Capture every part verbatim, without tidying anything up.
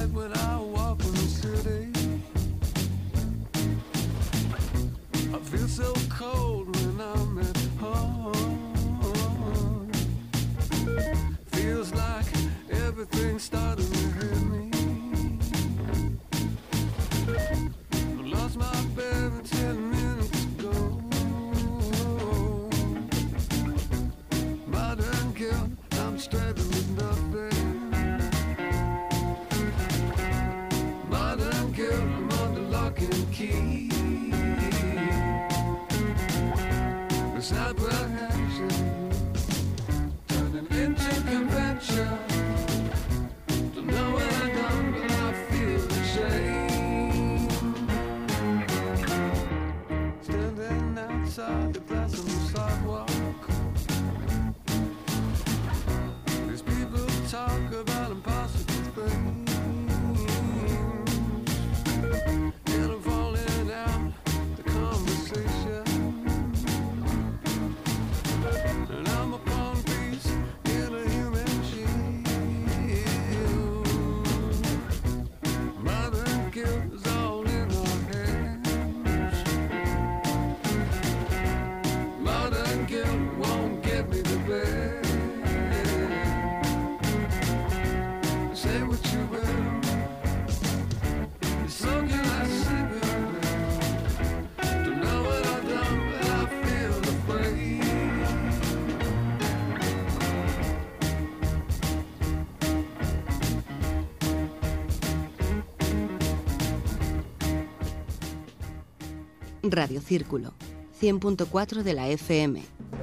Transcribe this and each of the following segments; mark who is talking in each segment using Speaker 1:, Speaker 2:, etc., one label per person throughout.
Speaker 1: Radio Círculo, cien punto cuatro de la F M.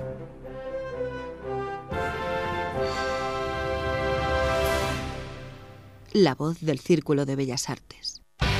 Speaker 1: La voz del Círculo de Bellas Artes.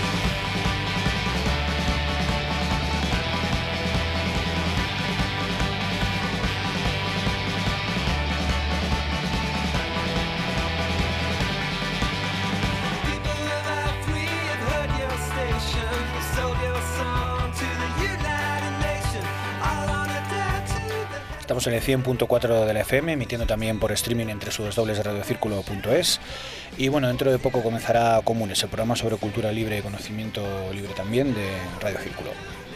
Speaker 2: Estamos en el cien punto cuatro de la F M, emitiendo también por streaming entre sus dobles de radiocírculo punto es. Y bueno, dentro de poco comenzará Comunes, el programa sobre cultura libre y conocimiento libre también de Radio Círculo.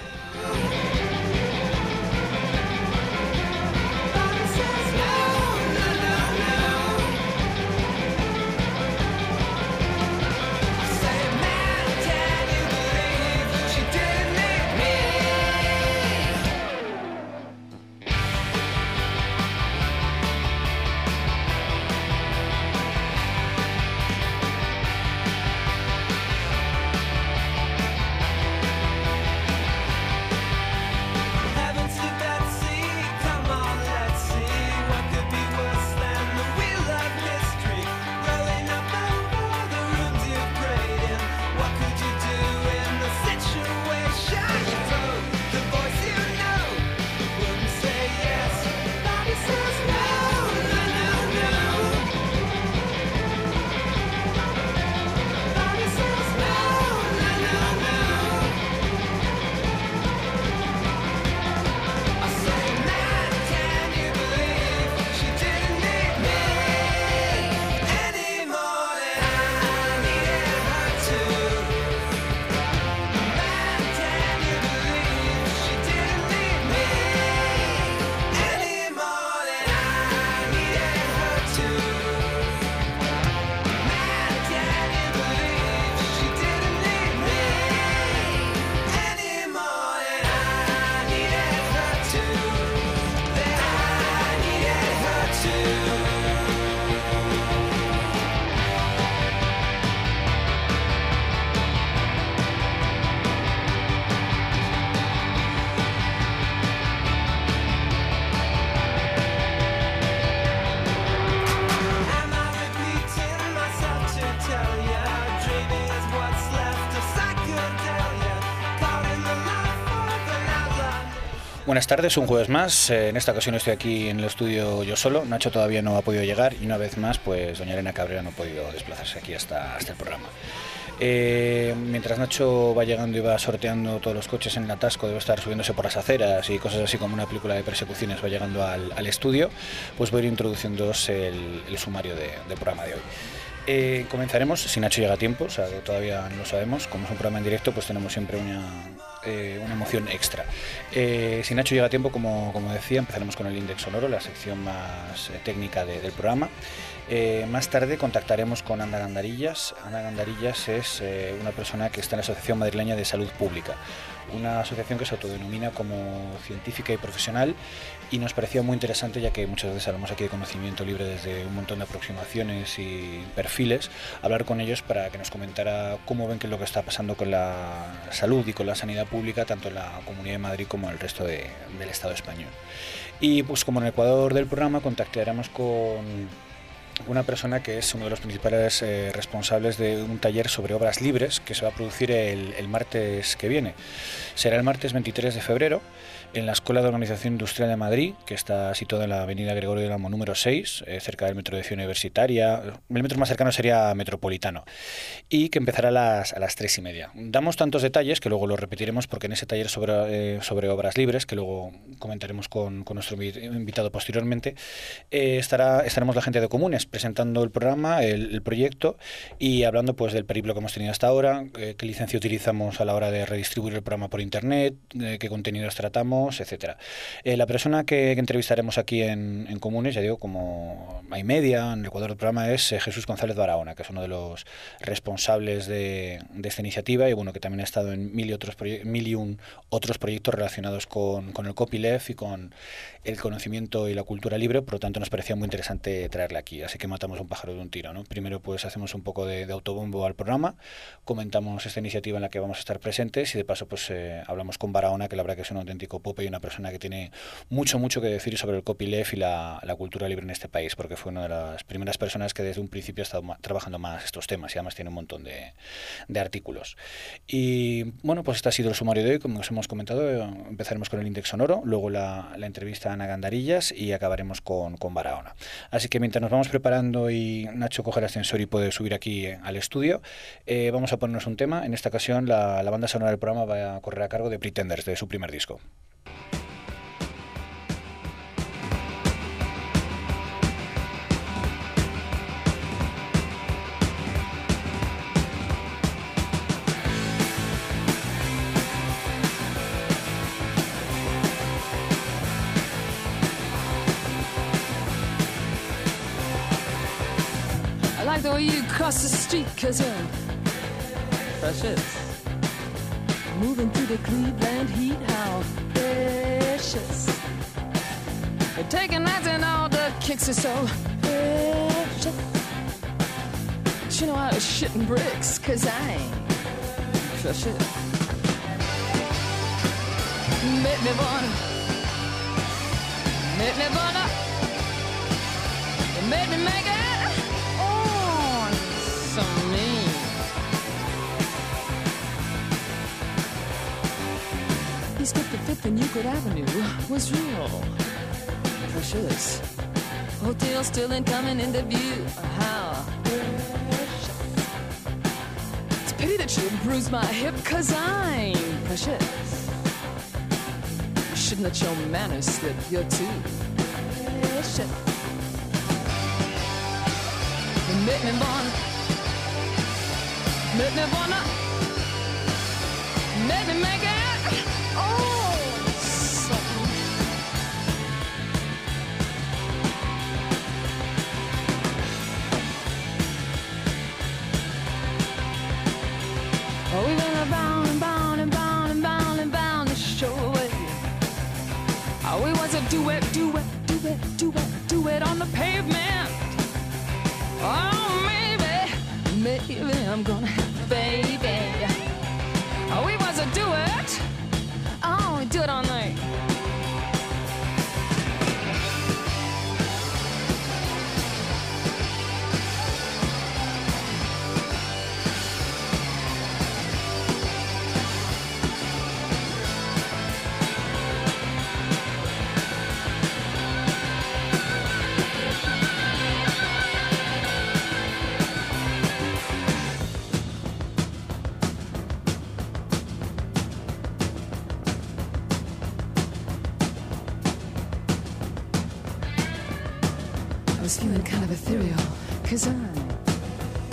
Speaker 2: Buenas tardes, un jueves más. En esta ocasión estoy aquí en el estudio yo solo. Nacho todavía no ha podido llegar y una vez más, pues doña Elena Cabrera no ha podido desplazarse aquí hasta, hasta el programa. Eh, mientras Nacho va llegando y va sorteando todos los coches en el atasco, debe estar subiéndose por las aceras y cosas así como una película de persecuciones va llegando al, al estudio, pues voy a ir introduciéndoos el, el sumario de, del programa de hoy. Eh, comenzaremos, si Nacho llega a tiempo, o sea, que todavía no lo sabemos, como es un programa en directo, pues tenemos siempre una, eh, una emoción extra. Eh, si Nacho llega a tiempo, como, como decía, empezaremos con el Índex Sonoro, la sección más eh, técnica de, del programa. Eh, más tarde contactaremos con Anda Gandarillas. Anda Gandarillas es eh, una persona que está en la Asociación Madrileña de Salud Pública, una asociación que se autodenomina como científica y profesional, y nos parecía muy interesante, ya que muchas veces hablamos aquí de conocimiento libre desde un montón de aproximaciones y perfiles, hablar con ellos para que nos comentara cómo ven qué es lo que está pasando con la salud y con la sanidad pública, tanto en la Comunidad de Madrid como en el resto de, del Estado español. Y pues como en el Ecuador del programa contactaremos con una persona que es uno de los principales eh, responsables de un taller sobre obras libres que se va a producir el, el martes que viene. Será el martes veintitrés de febrero en la Escuela de Organización Industrial de Madrid, que está situada en la avenida Gregorio del Amo número seis, eh, cerca del metro de Ciudad Universitaria. El metro más cercano sería Metropolitano, y que empezará a las, a las tres y media. Damos tantos detalles que luego lo repetiremos, porque en ese taller sobre, eh, sobre obras libres, que luego comentaremos con, con nuestro invitado posteriormente, eh, estará, estaremos la gente de Comunes presentando el programa, el, el proyecto, y hablando pues del periplo que hemos tenido hasta ahora, eh, qué licencia utilizamos a la hora de redistribuir el programa por internet, eh, qué contenidos tratamos, etcétera. Eh, la persona que, que entrevistaremos aquí en, en Comunes, ya digo, como hay media en el Ecuador del programa, es eh, Jesús González Barahona, que es uno de los responsables de, de esta iniciativa, y bueno, que también ha estado en mil y, otros mil y un otros proyectos relacionados con, con el copyleft y con el conocimiento y la cultura libre. Por lo tanto, nos parecía muy interesante traerla aquí, así que matamos un pájaro de un tiro, ¿no? Primero pues hacemos un poco de, de autobombo al programa, comentamos esta iniciativa en la que vamos a estar presentes, y de paso pues eh, hablamos con Barahona, que la verdad que es un auténtico pope y una persona que tiene mucho mucho que decir sobre el copyleft y la, la cultura libre en este país, porque fue una de las primeras personas que desde un principio ha estado ma- trabajando más estos temas, y además tiene un montón de, de artículos. Y bueno, pues este ha sido el sumario de hoy. Como os hemos comentado, eh, empezaremos con el Índex Sonoro, luego la, la entrevista a Ana Gandarillas, y acabaremos con, con Barahona. Así que mientras nos vamos preparando y Nacho coge el ascensor y puede subir aquí eh, al estudio, eh, vamos a ponernos un tema. En esta ocasión la, la banda sonora del programa va a correr a cargo de Pretenders, de su primer disco.
Speaker 3: I like the way you cross the street, cause you're precious. Moving through the Cleveland heat, how precious. You're taking nights and all the kicks are so precious. But you know I was shitting bricks, cause I ain't precious. Make me wanna, make me wanna, you made me make it. So mean. East fifty-fifth and Euclid Avenue was real precious. Hotel still incoming into view. How precious. It's a pity that you bruised my hip, cause I'm precious. You shouldn't let your manners slip, you're too precious. You make me wanna, make me wanna, make me make it, oh, something. Oh, we went bound and bound and bound and bound and bound to show away. Oh, we was a duet, duet, duet, duet, duet on the pavement. Oh, maybe, maybe I'm gonna have a baby. Oh, we was a duet. Oh, we do it all night. I was feeling kind of ethereal, cause I'm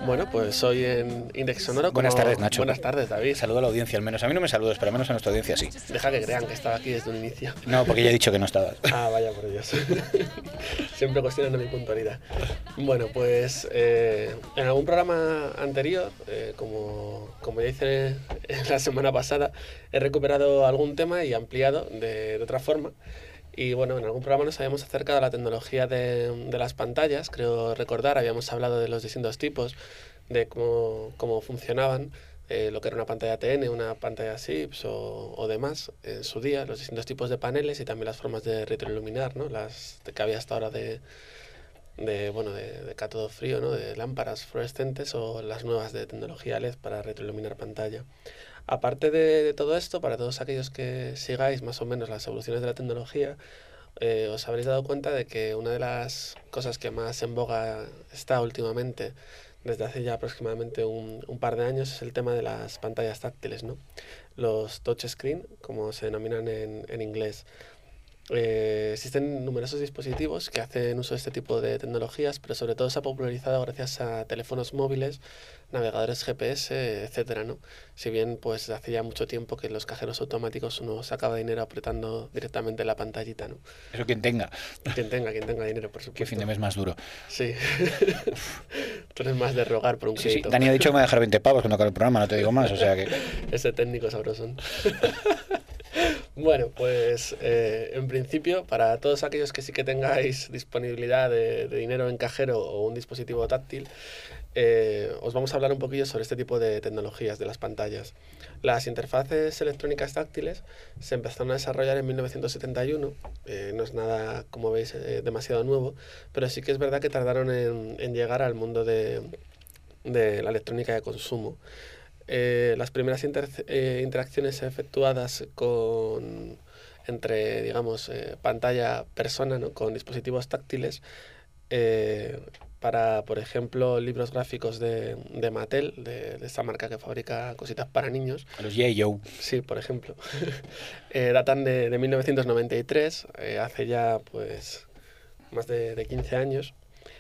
Speaker 4: Bueno, pues hoy en Index Sonoro...
Speaker 2: Buenas
Speaker 4: como...
Speaker 2: tardes, Nacho.
Speaker 4: Buenas tardes, David.
Speaker 2: Saludo a la audiencia, al menos. A mí no me saludas, pero al menos a nuestra audiencia sí.
Speaker 4: Deja que crean que estaba aquí desde un inicio.
Speaker 2: No, porque ya he dicho que no estabas.
Speaker 4: Ah, vaya por Dios. Siempre cuestionando mi puntualidad. Bueno, pues eh, en algún programa anterior, eh, como, como ya hice la semana pasada, he recuperado algún tema y ampliado de, de otra forma. Y bueno, en algún programa nos habíamos acercado a la tecnología de, de las pantallas, creo recordar, habíamos hablado de los distintos tipos, de cómo, cómo funcionaban, eh, lo que era una pantalla T N, una pantalla S I P S o, o demás en su día, los distintos tipos de paneles y también las formas de retroiluminar, ¿no? Las que había hasta ahora de, de, bueno, de, de cátodo frío, ¿no? De lámparas fluorescentes o las nuevas de tecnología L E D para retroiluminar pantalla. Aparte de, de todo esto, para todos aquellos que sigáis más o menos las evoluciones de la tecnología, eh, os habréis dado cuenta de que una de las cosas que más en boga está últimamente, desde hace ya aproximadamente un, un par de años, es el tema de las pantallas táctiles, ¿no? Los touchscreen, como se denominan en, en inglés. Eh, existen numerosos dispositivos que hacen uso de este tipo de tecnologías, pero sobre todo se ha popularizado gracias a teléfonos móviles, navegadores G P S, etcétera, ¿no? Si bien pues hace ya mucho tiempo que en los cajeros automáticos uno sacaba dinero apretando directamente la pantallita, ¿no?
Speaker 2: Eso quien tenga.
Speaker 4: Quien tenga, quien tenga dinero, por supuesto.
Speaker 2: Qué fin de mes más duro.
Speaker 4: Sí. Tú eres más de rogar por un
Speaker 2: Sí,
Speaker 4: crédito.
Speaker 2: sí. Dani ha dicho que me va a dejar veinte pavos cuando acabe el programa, no te digo más, o sea que...
Speaker 4: Ese técnico sabroso. Bueno, pues eh, en principio, para todos aquellos que sí que tengáis disponibilidad de, de dinero en cajero o un dispositivo táctil, eh, os vamos a hablar un poquillo sobre este tipo de tecnologías de las pantallas. Las interfaces electrónicas táctiles se empezaron a desarrollar en mil novecientos setenta y uno, eh, no es nada, como veis, eh, demasiado nuevo, pero sí que es verdad que tardaron en, en llegar al mundo de, de la electrónica de consumo. Eh, las primeras inter, eh, interacciones efectuadas con, entre, digamos, eh, pantalla-persona, ¿no? Con dispositivos táctiles, eh, para, por ejemplo, libros gráficos de, de Mattel, de, de esta marca que fabrica cositas para niños.
Speaker 2: Los G I Joe.
Speaker 4: Sí, por ejemplo. eh, datan de, de mil novecientos noventa y tres, eh, hace ya, pues, más de, de quince años.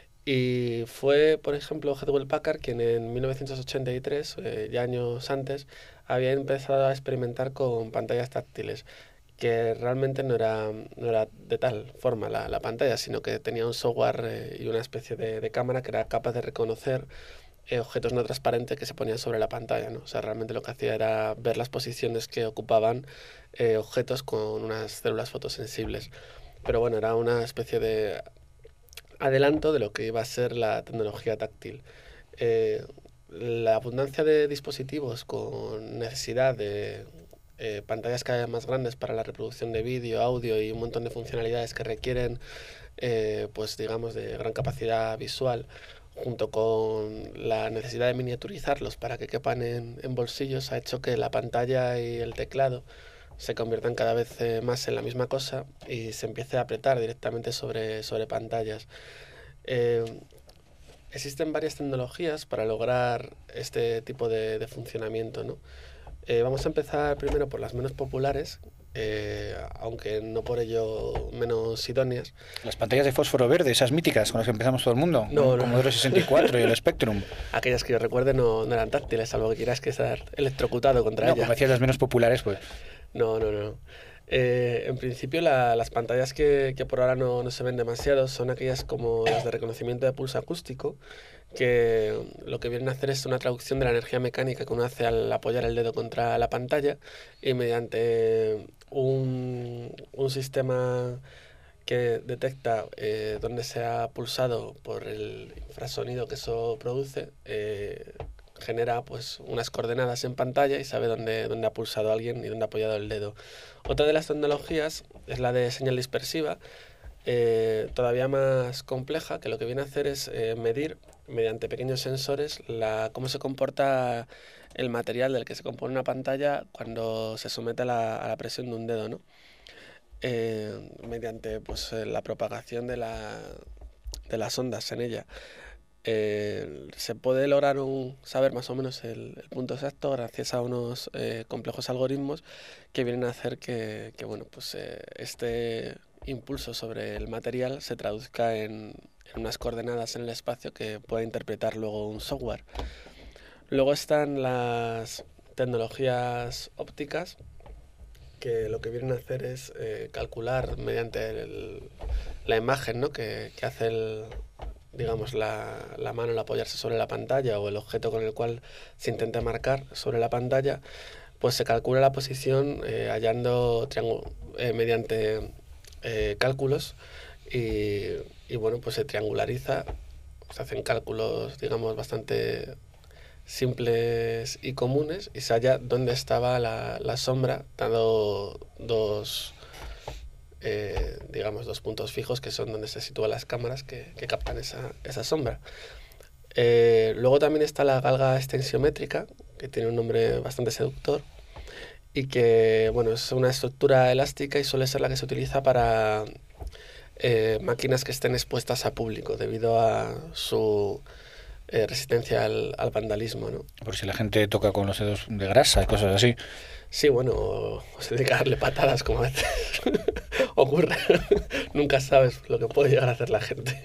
Speaker 4: Y fue, por ejemplo, Hewlett Packard quien en mil novecientos ochenta y tres, eh, ya años antes, había empezado a experimentar con pantallas táctiles, que realmente no era, no era de tal forma la, la pantalla, sino que tenía un software eh, y una especie de, de cámara que era capaz de reconocer eh, objetos no transparentes que se ponían sobre la pantalla, ¿no? O sea, realmente lo que hacía era ver las posiciones que ocupaban eh, objetos con unas células fotosensibles. Pero bueno, era una especie de adelanto de lo que iba a ser la tecnología táctil. Eh, la abundancia de dispositivos con necesidad de eh, pantallas cada vez más grandes para la reproducción de vídeo, audio y un montón de funcionalidades que requieren, eh, pues digamos, de gran capacidad visual, junto con la necesidad de miniaturizarlos para que quepan en, en bolsillos, ha hecho que la pantalla y el teclado se conviertan cada vez eh, más en la misma cosa y se empiece a apretar directamente sobre, sobre pantallas. Eh, existen varias tecnologías para lograr este tipo de, de funcionamiento, ¿no? Eh, vamos a empezar primero por las menos populares, eh, aunque no por ello menos idóneas.
Speaker 2: Las pantallas de fósforo verde, esas míticas con las que empezamos todo el mundo,
Speaker 4: no,
Speaker 2: el
Speaker 4: no.
Speaker 2: Commodore sesenta y cuatro y el Spectrum.
Speaker 4: Aquellas que yo recuerde no, no eran táctiles, salvo que quieras que estar electrocutado contra
Speaker 2: No,
Speaker 4: ellas.
Speaker 2: como decías, las menos populares, pues...
Speaker 4: No, no, no. Eh, en principio la, las pantallas que, que por ahora no, no se ven demasiado son aquellas como las de reconocimiento de pulso acústico, que lo que vienen a hacer es una traducción de la energía mecánica que uno hace al apoyar el dedo contra la pantalla y mediante un, un sistema que detecta eh, dónde se ha pulsado por el infrasonido que eso produce, eh, genera pues unas coordenadas en pantalla y sabe dónde, dónde ha pulsado alguien y dónde ha apoyado el dedo. Otra de las tecnologías es la de señal dispersiva, eh, todavía más compleja, que lo que viene a hacer es eh, medir mediante pequeños sensores la, cómo se comporta el material del que se compone una pantalla cuando se somete a la, a la presión de un dedo, ¿no? Eh, mediante pues, la propagación de, la, de las ondas en ella. Eh, se puede lograr un, saber más o menos el, el punto exacto gracias a unos eh, complejos algoritmos que vienen a hacer que, que bueno, pues, eh, este impulso sobre el material se traduzca en, en unas coordenadas en el espacio que puede interpretar luego un software. Luego están las tecnologías ópticas, que lo que vienen a hacer es eh, calcular mediante el, la imagen, ¿no? que, que hace el, digamos, la, la mano al apoyarse sobre la pantalla o el objeto con el cual se intenta marcar sobre la pantalla, pues se calcula la posición eh, hallando triángulo, eh, mediante eh, cálculos y, y bueno, pues se triangulariza, se hacen cálculos, digamos, bastante simples y comunes y se halla dónde estaba la, la sombra, dando dos, eh, digamos, dos puntos fijos que son donde se sitúan las cámaras que, que captan esa, esa sombra. Eh, luego también está la galga extensiométrica, que tiene un nombre bastante seductor y que, bueno, es una estructura elástica y suele ser la que se utiliza para eh, máquinas que estén expuestas a público debido a su Eh, resistencia al, al vandalismo, ¿no?
Speaker 2: Por si la gente toca con los dedos de grasa y cosas así.
Speaker 4: Sí, bueno, o, o se dedica a darle patadas, como a veces ocurre. Nunca sabes lo que puede llegar a hacer la gente.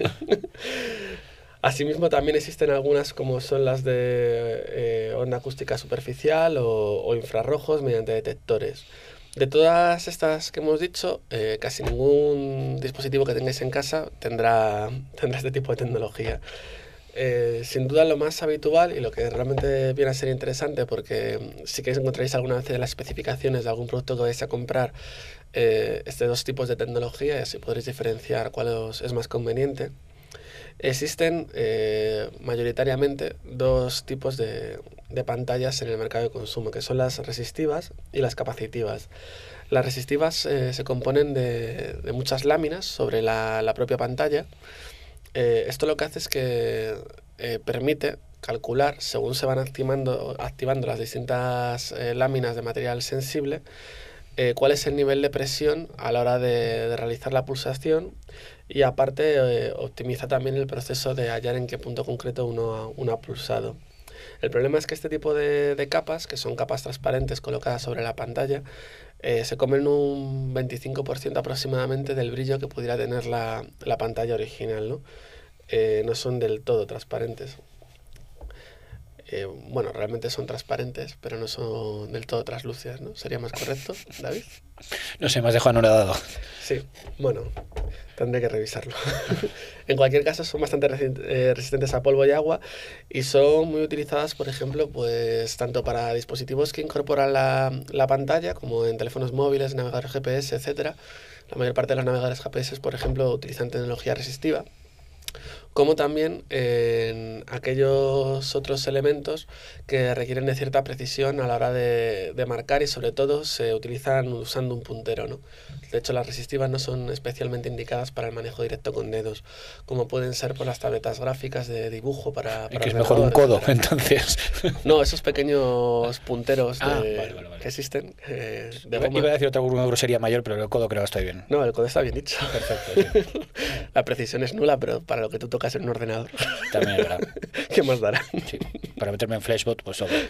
Speaker 4: Asimismo, también existen algunas como son las de eh, onda acústica superficial o, o infrarrojos mediante detectores. De todas estas que hemos dicho, eh, casi ningún dispositivo que tengáis en casa tendrá, tendrá este tipo de tecnología. Eh, sin duda lo más habitual y lo que realmente viene a ser interesante, porque si queréis encontráis alguna vez en las especificaciones de algún producto que vais a comprar eh, este dos tipos de tecnología y así podréis diferenciar cuál os es más conveniente. Existen eh, mayoritariamente dos tipos de, de pantallas en el mercado de consumo, que son las resistivas y las capacitivas. Las resistivas eh, se componen de, de muchas láminas sobre la, la propia pantalla. Eh, esto lo que hace es que eh, permite calcular, según se van activando, activando las distintas eh, láminas de material sensible, eh, cuál es el nivel de presión a la hora de, de realizar la pulsación y aparte eh, optimiza también el proceso de hallar en qué punto concreto uno, uno ha pulsado. El problema es que este tipo de, de capas, que son capas transparentes colocadas sobre la pantalla, eh, se comen un veinticinco por ciento aproximadamente del brillo que pudiera tener la, la pantalla original, ¿no? Eh, no son del todo transparentes. Eh, bueno, realmente son transparentes, pero no son del todo translúcidas, ¿no? ¿Sería más correcto, David?
Speaker 2: No sé, me has dejado anonadado.
Speaker 4: Sí, bueno, tendré que revisarlo. En cualquier caso, son bastante resistentes a polvo y agua y son muy utilizadas, por ejemplo, pues tanto para dispositivos que incorporan la, la pantalla, como en teléfonos móviles, navegadores G P S, etcétera. La mayor parte de los navegadores G P S, por ejemplo, utilizan tecnología resistiva, como también en aquellos otros elementos que requieren de cierta precisión a la hora de, de marcar y sobre todo se utilizan usando un puntero, ¿no? De hecho, las resistivas no son especialmente indicadas para el manejo directo con dedos, como pueden ser por las tabletas gráficas de dibujo para... para
Speaker 2: que es mejor un codo, etcétera. Entonces.
Speaker 4: No, esos pequeños punteros de,
Speaker 2: ah, vale, vale, vale.
Speaker 4: que existen. Eh, de
Speaker 2: iba,
Speaker 4: goma.
Speaker 2: iba a decir otra grosería mayor, pero el codo creo que está bien.
Speaker 4: No, el codo está bien dicho.
Speaker 2: Perfecto, sí.
Speaker 4: La precisión es nula, pero para lo que tú tocas en un ordenador.
Speaker 2: También es verdad.
Speaker 4: ¿Qué más dará?
Speaker 2: Sí, para meterme en Flashbot, pues sobre.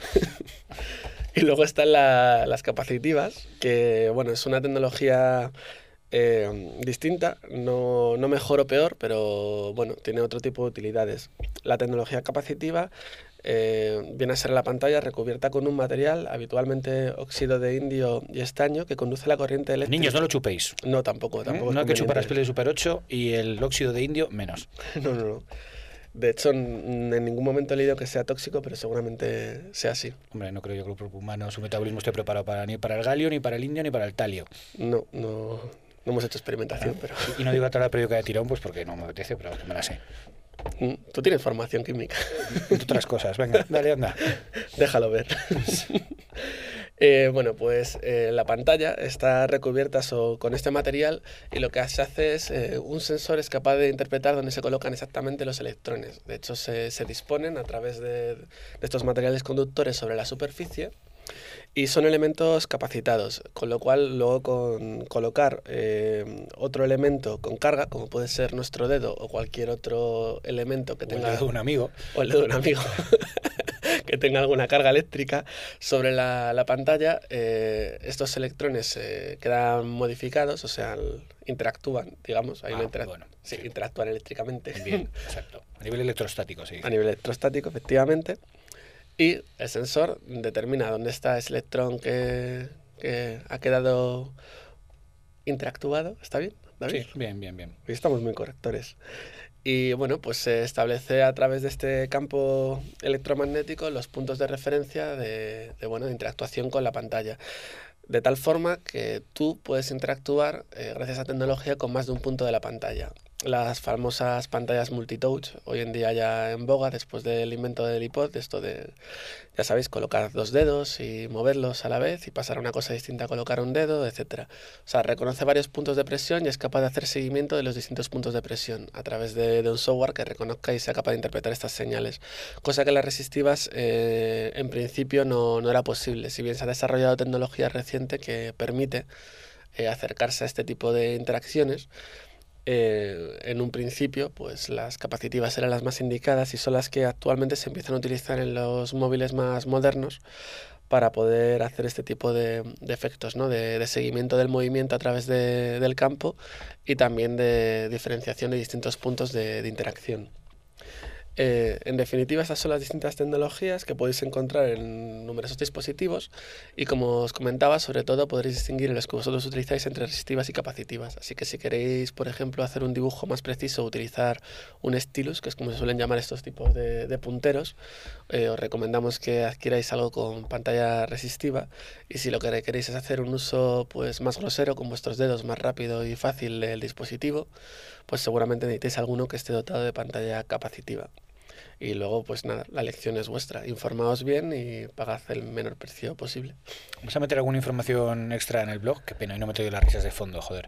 Speaker 4: Y luego están la, las capacitivas, que bueno, es una tecnología eh, distinta, no, no mejor o peor, pero bueno, tiene otro tipo de utilidades. La tecnología capacitiva eh, viene a ser la pantalla recubierta con un material, habitualmente óxido de indio y estaño, que conduce la corriente eléctrica.
Speaker 2: Niños, no lo chupéis.
Speaker 4: No, tampoco, tampoco.
Speaker 2: ¿Eh? No hay que chupar
Speaker 4: conveniente.
Speaker 2: las pieles de Super ocho y el óxido de indio menos.
Speaker 4: No, no, no. De hecho, en, en ningún momento he leído que sea tóxico, pero seguramente sea así.
Speaker 2: Hombre, no creo yo que el cuerpo humano, su metabolismo esté preparado para, ni para el galio, ni para el indio, ni para el talio.
Speaker 4: No, no, no hemos hecho experimentación, pero...
Speaker 2: Y no digo a tabla periódica de tirón, pues porque no me apetece, pero me la sé.
Speaker 4: Tú tienes formación química.
Speaker 2: Entre otras cosas, venga, dale, anda.
Speaker 4: Déjalo ver. eh, bueno, pues eh, la pantalla está recubierta so, con este material y lo que se hace es, eh, un sensor es capaz de interpretar dónde se colocan exactamente los electrones. De hecho, se, se disponen a través de, de estos materiales conductores sobre la superficie y son elementos capacitados, con lo cual luego con colocar eh, otro elemento con carga, como puede ser nuestro dedo o cualquier otro elemento que
Speaker 2: O
Speaker 4: tenga...
Speaker 2: el dedo de un amigo.
Speaker 4: O el dedo de un amigo. que tenga alguna carga eléctrica sobre la, la pantalla, eh, estos electrones eh, quedan modificados, o sea, interactúan, digamos. Hay
Speaker 2: ah,
Speaker 4: una interac
Speaker 2: bueno,
Speaker 4: sí,
Speaker 2: sí.
Speaker 4: interactúan eléctricamente.
Speaker 2: Bien, exacto. A nivel electrostático, sí.
Speaker 4: A nivel electrostático, efectivamente. Y el sensor determina dónde está ese electrón que, que ha quedado interactuado. ¿Está bien, David?
Speaker 2: Sí, bien, bien, bien.
Speaker 4: Hoy estamos muy correctores. Y bueno, pues se establece a través de este campo electromagnético los puntos de referencia de, de, bueno, de interactuación con la pantalla. De tal forma que tú puedes interactuar, eh, gracias a tecnología, con más de un punto de la pantalla. Las famosas pantallas multitouch, hoy en día ya en boga, después del invento del iPod, esto de, ya sabéis, colocar dos dedos y moverlos a la vez y pasar a una cosa distinta a colocar un dedo, etcétera. O sea, reconoce varios puntos de presión y es capaz de hacer seguimiento de los distintos puntos de presión a través de, de un software que reconozca y sea capaz de interpretar estas señales. Cosa que en las resistivas, eh, en principio, no, no era posible, si bien se ha desarrollado tecnología reciente que permite eh, acercarse a este tipo de interacciones. Eh, en un principio, pues las capacitivas eran las más indicadas y son las que actualmente se empiezan a utilizar en los móviles más modernos para poder hacer este tipo de, de efectos, ¿no? de, de seguimiento del movimiento a través de, del campo y también de diferenciación de distintos puntos de, de interacción. Eh, en definitiva, estas son las distintas tecnologías que podéis encontrar en numerosos dispositivos y, como os comentaba, sobre todo podréis distinguir en los que vosotros utilizáis entre resistivas y capacitivas. Así que si queréis, por ejemplo, hacer un dibujo más preciso, utilizar un stylus, que es como se suelen llamar estos tipos de, de punteros, eh, os recomendamos que adquiráis algo con pantalla resistiva, y si lo que queréis es hacer un uso pues más grosero con vuestros dedos, más rápido y fácil del dispositivo, pues seguramente necesitéis alguno que esté dotado de pantalla capacitiva. Y luego, pues nada, la elección es vuestra. Informaos bien y pagad el menor precio posible.
Speaker 2: ¿Vas a meter alguna información extra en el blog? Qué pena, y no me te doy las risas de fondo, joder.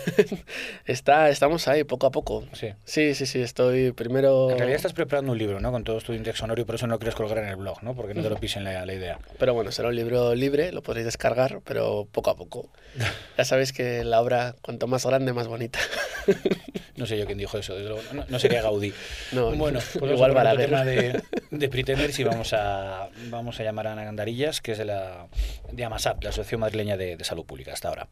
Speaker 4: Está, estamos ahí, poco a poco.
Speaker 2: Sí.
Speaker 4: Sí, sí, sí, estoy primero...
Speaker 2: En realidad estás preparando un libro, ¿no? Con todo tu índice sonoro, y por eso no lo quieres colgar en el blog, ¿no? Porque no te lo pisen la, la idea.
Speaker 4: Pero bueno, será un libro libre, lo podréis descargar, pero poco a poco. Ya sabéis que la obra, cuanto más grande, más bonita.
Speaker 2: No sé yo quién dijo eso, desde luego. No, no sería Gaudí.
Speaker 4: No,
Speaker 2: bueno, pues
Speaker 4: igual
Speaker 2: para el
Speaker 4: Balaguer.
Speaker 2: tema de, de Pretenders, y vamos a, vamos a llamar a Ana Gandarillas, que es de la de AMASAP, la Asociación Madrileña de, de Salud Pública. Hasta ahora.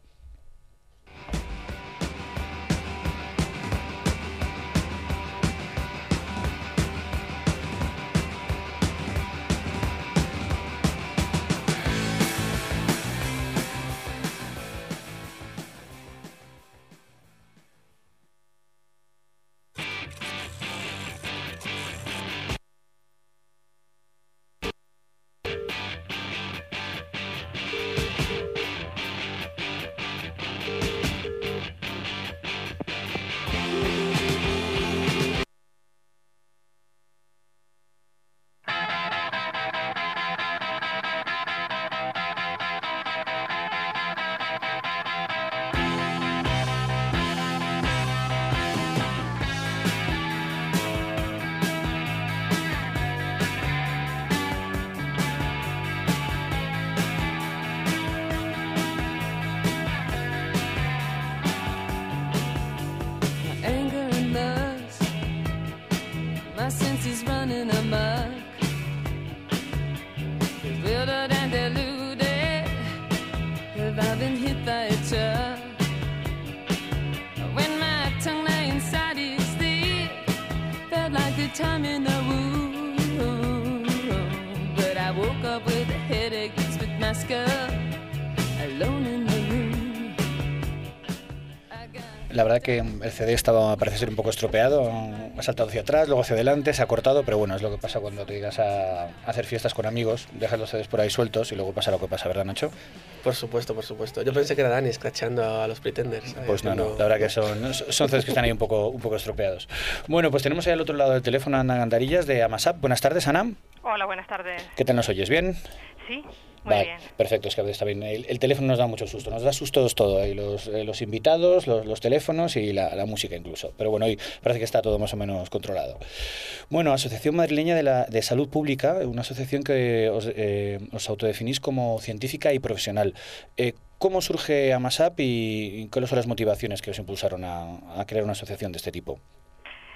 Speaker 2: La verdad que el C D estaba, parece ser un poco estropeado, ha saltado hacia atrás, luego hacia adelante, se ha cortado, pero bueno, es lo que pasa cuando te digas a, a hacer fiestas con amigos, dejas los C Ds por ahí sueltos y luego pasa lo que pasa, ¿verdad, Nacho?
Speaker 4: Por supuesto, por supuesto. Yo pensé que era Dani escrachando a los Pretenders.
Speaker 2: Pues no, no, la verdad que son, son C Ds que están ahí un poco, un poco estropeados. Bueno, pues tenemos ahí al otro lado del teléfono a Ana Gandarillas de AMASAP. Buenas tardes, Ana.
Speaker 5: Hola, buenas tardes.
Speaker 2: ¿Qué tal nos oyes? ¿Bien?
Speaker 5: Sí. Muy
Speaker 2: vale,
Speaker 5: bien.
Speaker 2: Perfecto, es que está bien. El, el teléfono nos da mucho susto, nos da sustos todo, ahí los, eh, los invitados, los, los teléfonos y la, la música incluso. Pero bueno, hoy parece que está todo más o menos controlado. Bueno, Asociación Madrileña de, la, de Salud Pública, una asociación que os, eh, os autodefinís como científica y profesional. Eh, ¿Cómo surge AMASAP y cuáles son las motivaciones que os impulsaron a, a crear una asociación de este tipo?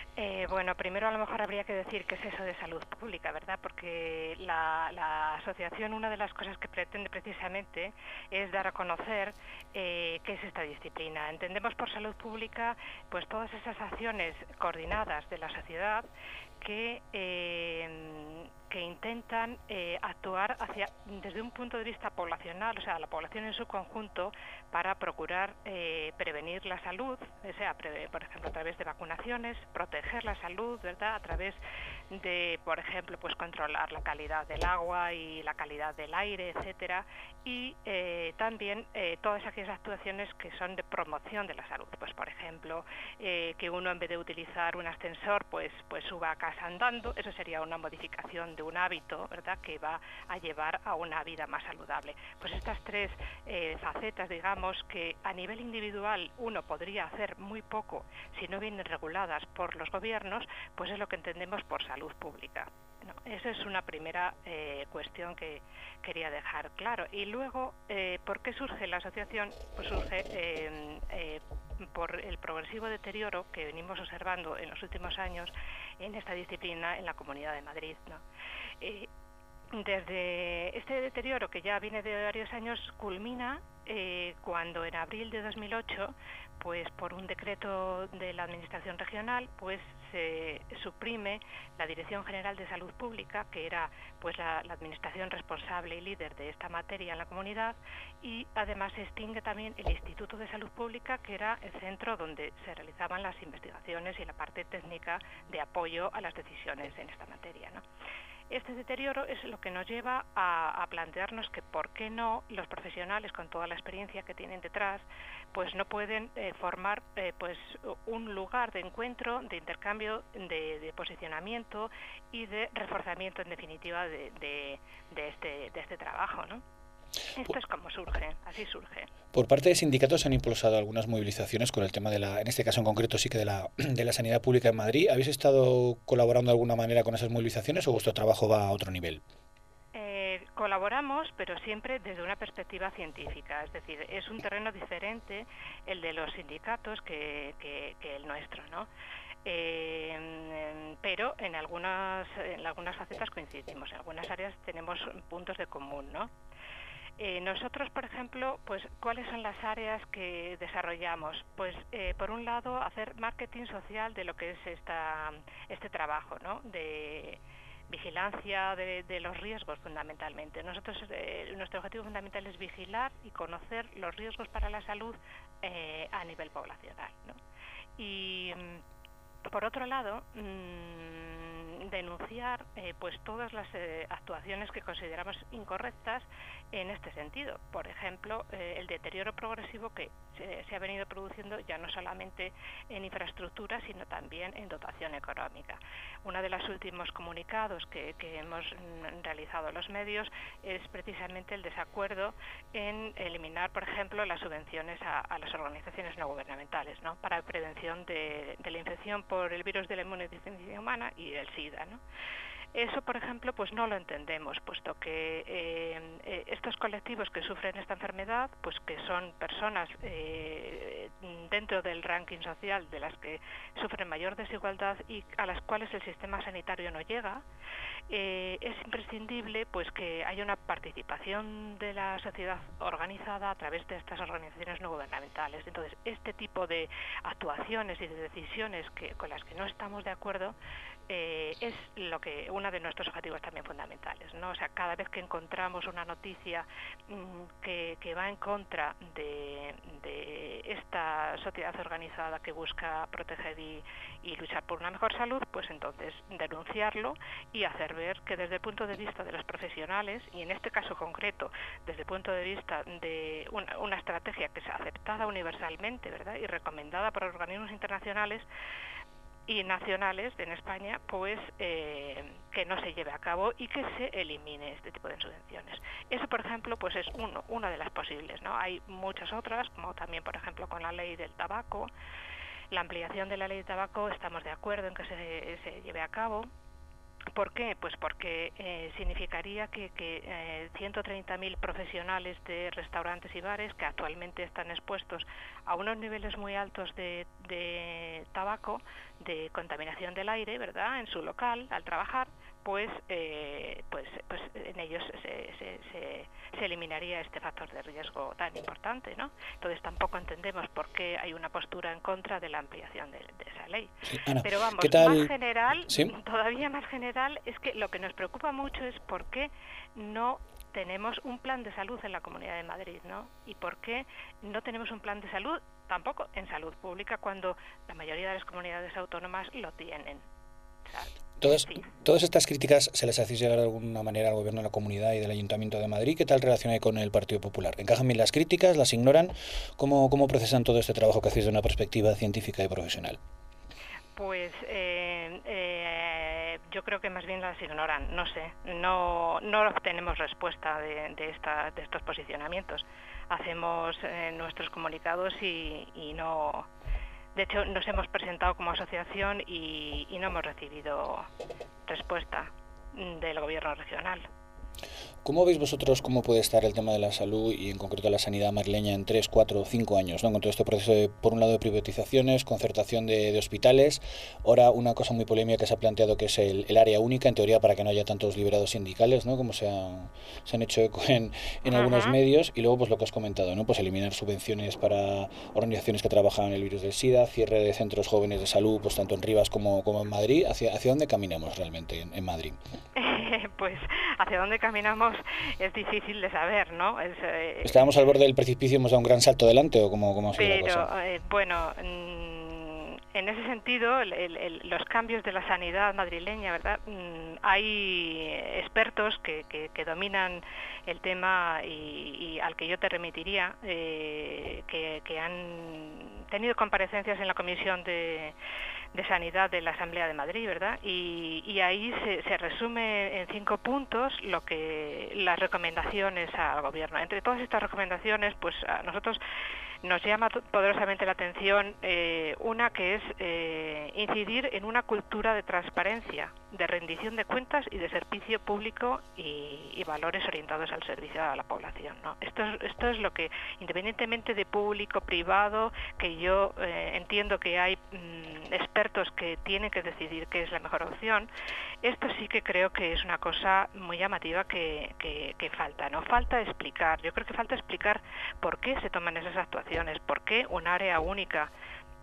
Speaker 5: Eh, bueno, primero a lo mejor habría que decir qué es eso de salud pública, ¿verdad? Porque la, la asociación, una de las cosas que pretende precisamente es dar a conocer eh, qué es esta disciplina. Entendemos por salud pública pues todas esas acciones coordinadas de la sociedad que, eh, que intentan eh, actuar hacia, desde un punto de vista poblacional, o sea, la población en su conjunto, para procurar eh, prevenir la salud, o sea, pre, por ejemplo, a través de vacunaciones, proteger la salud, ¿verdad?, a través de, por ejemplo, pues controlar la calidad del agua y la calidad del aire, etcétera, y eh, también eh, todas aquellas actuaciones que son de promoción de la salud, pues por ejemplo, eh, que uno en vez de utilizar un ascensor, pues, pues suba a casa andando, eso sería una modificación de un hábito, ¿verdad?, que va a llevar a una vida más saludable. Pues estas tres eh, facetas, digamos, que a nivel individual uno podría hacer muy poco si no vienen reguladas por los gobiernos, pues es lo que entendemos por salud pública. No, esa es una primera eh, cuestión que quería dejar claro. Y luego, eh, ¿por qué surge la asociación? Pues surge eh, eh, por el progresivo deterioro que venimos observando en los últimos años en esta disciplina en la Comunidad de Madrid, ¿no? Eh, desde este deterioro, que ya viene de varios años, culmina eh, cuando en abril de dos mil ocho, pues por un decreto de la Administración Regional, pues se suprime la Dirección General de Salud Pública, que era pues la, la administración responsable y líder de esta materia en la comunidad, y además se extingue también el Instituto de Salud Pública, que era el centro donde se realizaban las investigaciones y la parte técnica de apoyo a las decisiones en esta materia, ¿no? Este deterioro es lo que nos lleva a, a plantearnos que por qué no los profesionales, con toda la experiencia que tienen detrás, pues no pueden eh, formar eh, pues un lugar de encuentro, de intercambio, de, de posicionamiento y de reforzamiento, en definitiva, de, de, de, este, de este trabajo, ¿no? Esto es como surge, así surge.
Speaker 2: Por parte de sindicatos se han impulsado algunas movilizaciones con el tema de la, en este caso en concreto sí que de la, de la sanidad pública en Madrid. ¿Habéis estado colaborando de alguna manera con esas movilizaciones o vuestro trabajo va a otro nivel?
Speaker 5: Eh, colaboramos, pero siempre desde una perspectiva científica, es decir, es un terreno diferente el de los sindicatos que, que, que el nuestro, ¿no? Eh, pero en algunas, en algunas facetas coincidimos, en algunas áreas tenemos puntos de común, ¿no? Eh, nosotros, por ejemplo, pues, ¿cuáles son las áreas que desarrollamos? Pues, eh, por un lado, hacer marketing social de lo que es esta, este trabajo, ¿no?, de vigilancia de, de los riesgos, fundamentalmente. Nosotros, eh, nuestro objetivo fundamental es vigilar y conocer los riesgos para la salud eh, a nivel poblacional, ¿no? Y, por otro lado, mmm, denunciar eh, pues todas las eh, actuaciones que consideramos incorrectas en este sentido. Por ejemplo, eh, el deterioro progresivo que se, se ha venido produciendo ya no solamente en infraestructura, sino también en dotación económica. Uno de los últimos comunicados que, que hemos mm, realizado los medios es precisamente el desacuerdo en eliminar, por ejemplo, las subvenciones a, a las organizaciones no gubernamentales, ¿no?, para prevención de, de la infección por el virus de la inmunodeficiencia humana y el SIDA, ¿no? Eso, por ejemplo, pues no lo entendemos, puesto que eh, eh, estos colectivos que sufren esta enfermedad, pues que son personas eh, dentro del ranking social de las que sufren mayor desigualdad y a las cuales el sistema sanitario no llega, eh, es imprescindible pues que haya una participación de la sociedad organizada a través de estas organizaciones no gubernamentales. Entonces, este tipo de actuaciones y de decisiones que, con las que no estamos de acuerdo, Eh, es lo que uno de nuestros objetivos también fundamentales, ¿no? O sea, cada vez que encontramos una noticia mmm, que, que va en contra de, de esta sociedad organizada que busca proteger y, y luchar por una mejor salud, pues entonces denunciarlo y hacer ver que desde el punto de vista de los profesionales, y en este caso concreto, desde el punto de vista de una, una estrategia que es aceptada universalmente, ¿verdad?, y recomendada por organismos internacionales y nacionales en España, pues eh, que no se lleve a cabo y que se elimine este tipo de subvenciones. Eso, por ejemplo, pues es uno, una de las posibles, ¿no? Hay muchas otras, como también, por ejemplo, con la ley del tabaco. La ampliación de la ley del tabaco, estamos de acuerdo en que se, se lleve a cabo. ¿Por qué? Pues porque eh, significaría que, que eh, ciento treinta mil profesionales de restaurantes y bares que actualmente están expuestos a unos niveles muy altos de, de tabaco, de contaminación del aire, ¿verdad?, en su local al trabajar, pues eh, pues pues en ellos se, se, se, se eliminaría este factor de riesgo tan importante, ¿no? Entonces tampoco entendemos por qué hay una postura en contra de la ampliación de, de esa ley.
Speaker 2: Sí, Ana,
Speaker 5: pero vamos,
Speaker 2: ¿qué tal?
Speaker 5: más general,
Speaker 2: ¿Sí?
Speaker 5: todavía más general, es que lo que nos preocupa mucho es por qué no tenemos un plan de salud en la Comunidad de Madrid, ¿no? Y por qué no tenemos un plan de salud tampoco en salud pública cuando la mayoría de las comunidades autónomas lo tienen. O sea,
Speaker 2: Todas,
Speaker 5: sí.
Speaker 2: todas estas críticas se las hacéis llegar de alguna manera al Gobierno de la Comunidad y del Ayuntamiento de Madrid. ¿Qué tal relación hay con el Partido Popular? ¿Encajan bien las críticas? ¿Las ignoran? ¿Cómo, cómo procesan todo este trabajo que hacéis de una perspectiva científica y profesional?
Speaker 5: Pues eh, eh, yo creo que más bien las ignoran, no sé, no no obtenemos respuesta de, de, esta, de estos posicionamientos. Hacemos eh, nuestros comunicados y, y no... De hecho, nos hemos presentado como asociación y, y no hemos recibido respuesta del gobierno regional.
Speaker 2: ¿Cómo veis vosotros cómo puede estar el tema de la salud y en concreto la sanidad madrileña en tres, cuatro o cinco años, ¿no? Con todo este proceso de, por un lado, de privatizaciones, concertación de, de hospitales, ahora una cosa muy polémica que se ha planteado que es el, el área única, en teoría para que no haya tantos liberados sindicales, ¿no? Como se, ha, se han hecho eco en, en uh-huh. algunos medios, y luego pues lo que has comentado, ¿no? Pues eliminar subvenciones para organizaciones que trabajan en el virus del SIDA, cierre de centros jóvenes de salud, pues tanto en Rivas como, como en Madrid. ¿Hacia, hacia dónde caminamos realmente en, en Madrid?
Speaker 5: Pues hacia dónde caminamos es difícil de saber, ¿no? Es, eh,
Speaker 2: ¿Estábamos al borde del precipicio y hemos dado un gran salto adelante o cómo, cómo ha sido
Speaker 5: pero,
Speaker 2: la cosa?
Speaker 5: Eh, bueno, mm, en ese sentido, el, el, los cambios de la sanidad madrileña, ¿verdad? Mm, hay expertos que, que, que dominan el tema y, y al que yo te remitiría, eh, que, que han tenido comparecencias en la Comisión de... de Sanidad de la Asamblea de Madrid, ¿verdad? Y, y ahí se, se resume en cinco puntos lo que las recomendaciones al gobierno. Entre todas estas recomendaciones, pues a nosotros nos llama poderosamente la atención eh, una que es eh, incidir en una cultura de transparencia, de rendición de cuentas y de servicio público y, y valores orientados al servicio a la población, ¿no? Esto es, esto es lo que, independientemente de público, privado, que yo eh, entiendo que hay mm, expertos que tienen que decidir qué es la mejor opción, esto sí que creo que es una cosa muy llamativa que, que, que falta, ¿no? Falta explicar, yo creo que falta explicar por qué se toman esas actuaciones, por qué un área única.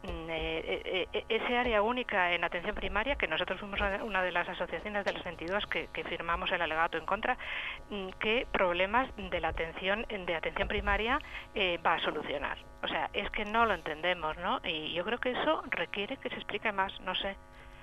Speaker 5: Eh, eh, ese área única en atención primaria, que nosotros fuimos una de las asociaciones de los veintidós que, que firmamos el alegato en contra, ¿qué problemas de la atención de atención primaria eh, va a solucionar? O sea, es que no lo entendemos, ¿no? Y yo creo que eso requiere que se explique más, no sé.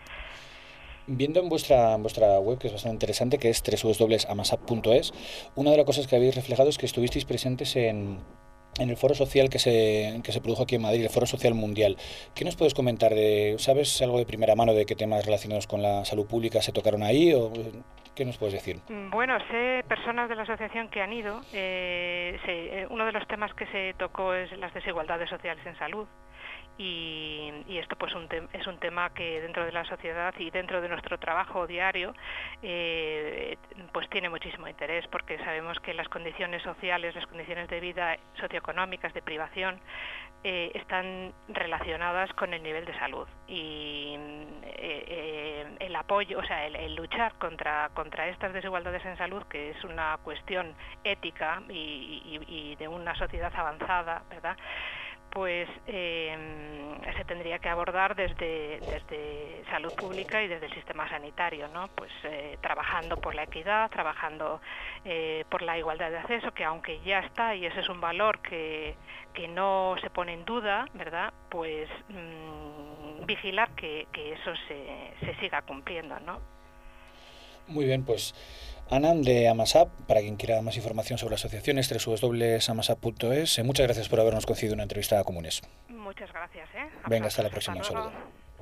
Speaker 2: Viendo en vuestra, en vuestra web, que es bastante interesante, que es doble u doble u doble u punto amasap punto es, una de las cosas que habéis reflejado es que estuvisteis presentes en... en el foro social que se, que se produjo aquí en Madrid, el Foro Social Mundial. ¿Qué nos puedes comentar? De, ¿Sabes algo de primera mano de qué temas relacionados con la salud pública se tocaron ahí? O ¿qué nos puedes decir?
Speaker 5: Bueno, sé personas de la asociación que han ido. Eh, se, uno de los temas que se tocó es las desigualdades sociales en salud. Y, y esto pues un te, es un tema que dentro de la sociedad y dentro de nuestro trabajo diario eh, pues tiene muchísimo interés, porque sabemos que las condiciones sociales, las condiciones de vida socioeconómicas, de privación, eh, están relacionadas con el nivel de salud y eh, eh, el apoyo, o sea, el, el luchar contra contra estas desigualdades en salud, que es una cuestión ética y, y, y de una sociedad avanzada, ¿verdad?, pues eh, se tendría que abordar desde, desde salud pública y desde el sistema sanitario, ¿no? Pues eh, trabajando por la equidad, trabajando eh, por la igualdad de acceso, que aunque ya está, y ese es un valor que, que no se pone en duda, ¿verdad?, pues mmm, vigilar que, que eso se, se siga cumpliendo, ¿no?
Speaker 2: Muy bien, pues Ana de Amasap, para quien quiera más información sobre la asociación, es doble u doble u doble u punto amasap punto es. Muchas gracias por habernos concedido una entrevista a Comunes.
Speaker 5: Muchas gracias. ¿eh?
Speaker 2: Venga, hasta la próxima. Un saludo.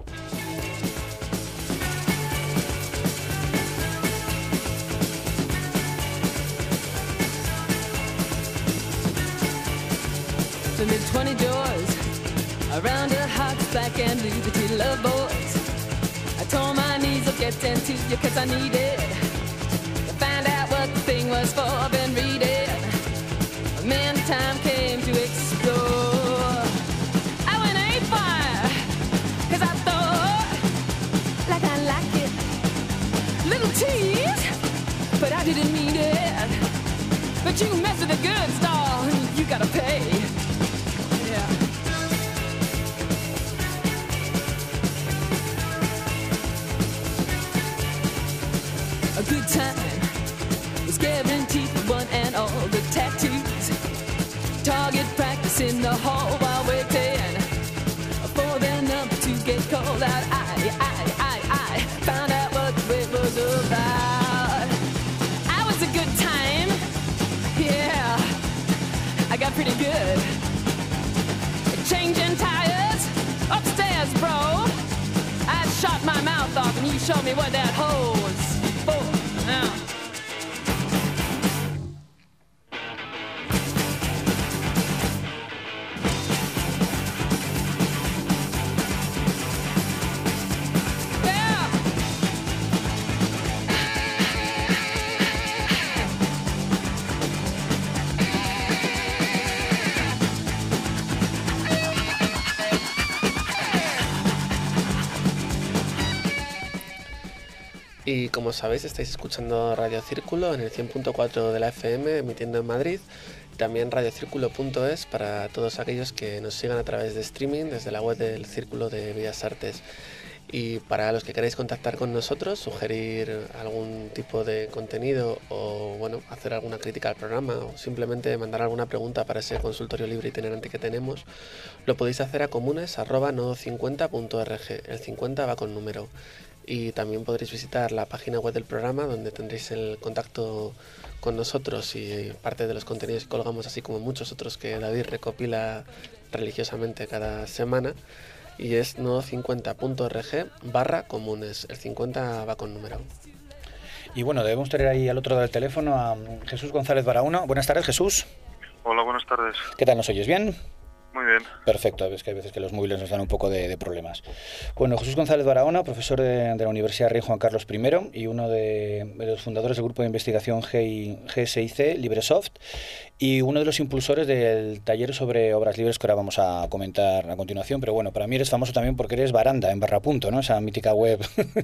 Speaker 3: twenty doors around her heart's black and blue, the two love boys. I tore my knees up getting to you cause I needed to find out what the thing was for. I've been reading, when the time came to explore, I went ape fire tease, but I didn't mean it. But you mess with the good stuff, you gotta pay. Yeah. A good time was guaranteed for one and all. The tattoos, target practice in the hall while waiting for their number to get called out. I, I, I, I found out what it was about. I was a good time, yeah, I got pretty good. Changing tires, upstairs, bro. I shot my mouth off and you showed me what that hole was for. Now.
Speaker 4: Y como sabéis, estáis escuchando Radio Círculo en el cien punto cuatro de la F M, emitiendo en Madrid. También radiocírculo punto es para todos aquellos que nos sigan a través de streaming desde la web del Círculo de Bellas Artes. Y para los que queráis contactar con nosotros, sugerir algún tipo de contenido o bueno, hacer alguna crítica al programa o simplemente mandar alguna pregunta para ese consultorio libre itinerante que tenemos, lo podéis hacer a comunes arroba nodo cincuenta punto org. El cincuenta va con número. Y también podréis visitar la página web del programa, donde tendréis el contacto con nosotros y parte de los contenidos que colgamos, así como muchos otros que David recopila religiosamente cada semana. Y es nodo cincuenta punto org barra comunes. El cincuenta va con número.
Speaker 2: Y bueno, debemos tener ahí al otro lado del teléfono a Jesús González Barahona. Buenas tardes, Jesús.
Speaker 6: Hola, buenas tardes.
Speaker 2: ¿Qué tal, nos oyes bien?
Speaker 6: Muy bien.
Speaker 2: Perfecto, es que hay veces que los móviles nos dan un poco de, de problemas. Bueno, Jesús González Barahona, profesor de, de la Universidad Rey Juan Carlos primero y uno de, de los fundadores del grupo de investigación G S I C, LibreSoft, y uno de los impulsores del taller sobre obras libres que ahora vamos a comentar a continuación. Pero bueno, para mí eres famoso también porque eres Baranda en Barrapunto, ¿no? Esa mítica web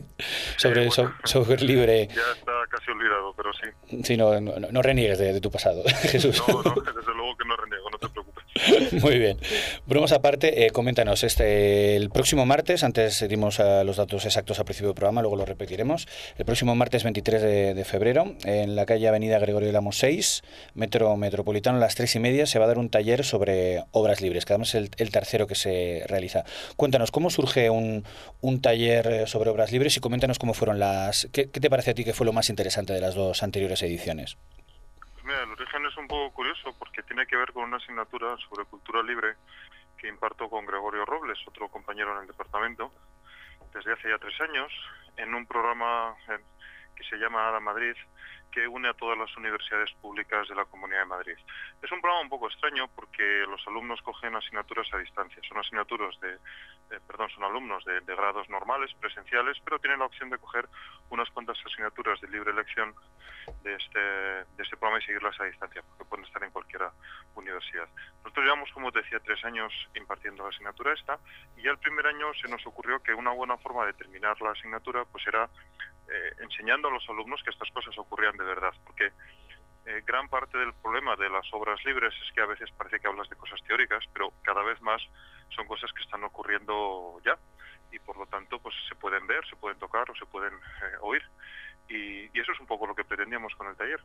Speaker 2: sobre
Speaker 6: sí, bueno,
Speaker 2: so, software libre.
Speaker 6: Ya está casi olvidado, pero sí.
Speaker 2: Sí, no, no, no reniegues de, de tu pasado, Jesús.
Speaker 6: No, no, desde luego que no reniego, no te preocupes.
Speaker 2: Muy bien. Bromas aparte, eh, coméntanos, este, el próximo martes, antes dimos uh, los datos exactos al principio del programa, luego lo repetiremos, el próximo martes veintitrés de, de febrero, en la calle Avenida Gregorio Lamos seis, Metro Metropolitano, a las tres y media, se va a dar un taller sobre obras libres, que además es el, el tercero que se realiza. Cuéntanos, ¿cómo surge un, un taller sobre obras libres? Y coméntanos cómo fueron las... ¿Qué, qué te parece a ti que fue lo más interesante de las dos anteriores ediciones?
Speaker 6: Mira, el origen es un poco curioso porque tiene que ver con una asignatura sobre cultura libre que imparto con Gregorio Robles, otro compañero en el departamento, desde hace ya tres años, en un programa eh, que se llama ADA Madrid, que une a todas las universidades públicas de la Comunidad de Madrid. Es un programa un poco extraño porque los alumnos cogen asignaturas a distancia. Son asignaturas de, eh, perdón, son alumnos de, de grados normales, presenciales, pero tienen la opción de coger unas cuantas asignaturas de libre elección de este, de este programa y seguirlas a distancia, porque pueden estar en cualquier universidad. Nosotros llevamos, como te decía, tres años impartiendo la asignatura esta, y ya el primer año se nos ocurrió que una buena forma de terminar la asignatura pues era eh, enseñando a los alumnos que estas cosas ocurrían de verdad, porque eh, gran parte del problema de las obras libres es que a veces parece que hablas de cosas teóricas, pero cada vez más son cosas que están ocurriendo ya, y por lo tanto pues se pueden ver, se pueden tocar o se pueden eh, oír. Y, y eso es un poco lo que pretendíamos con el taller.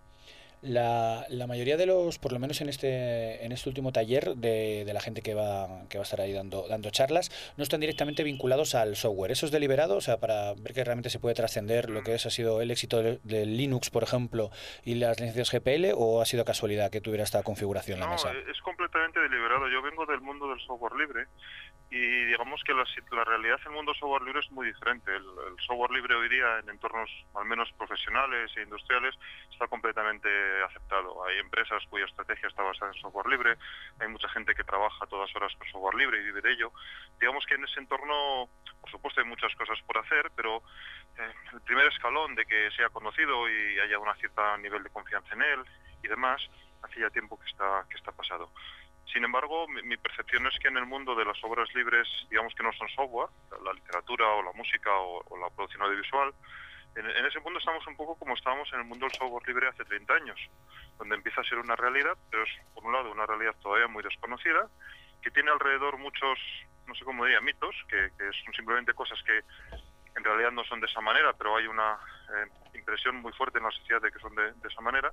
Speaker 2: La, la mayoría de los, por lo menos en este en este último taller, de, de la gente que va que va a estar ahí dando dando charlas, no están directamente vinculados al software. ¿Eso es deliberado? O sea, para ver que realmente se puede trascender lo que es, ha sido el éxito de, de Linux, por ejemplo, y las licencias G P L, ¿o ha sido casualidad que tuviera esta configuración en la
Speaker 6: no,
Speaker 2: mesa?
Speaker 6: Es completamente deliberado. Yo vengo del mundo del software libre y digamos que la, la realidad en el mundo software libre es muy diferente. El, el software libre hoy día en entornos al menos profesionales e industriales está completamente aceptado. Hay empresas cuya estrategia está basada en software libre, hay mucha gente que trabaja todas horas con software libre y vive de ello. Digamos que en ese entorno, por supuesto, hay muchas cosas por hacer, pero eh, el primer escalón de que sea conocido y haya un cierto nivel de confianza en él y demás, hace ya tiempo que está, que está pasado. Sin embargo, mi, mi percepción es que en el mundo de las obras libres, digamos que no son software, la literatura o la música o, o la producción audiovisual, En, en ese punto estamos un poco como estábamos en el mundo del software libre hace treinta años, donde empieza a ser una realidad, pero es, por un lado, una realidad todavía muy desconocida, que tiene alrededor muchos, no sé cómo diría, mitos, que, que son simplemente cosas que en realidad no son de esa manera, pero hay una eh, impresión muy fuerte en la sociedad de que son de, de esa manera.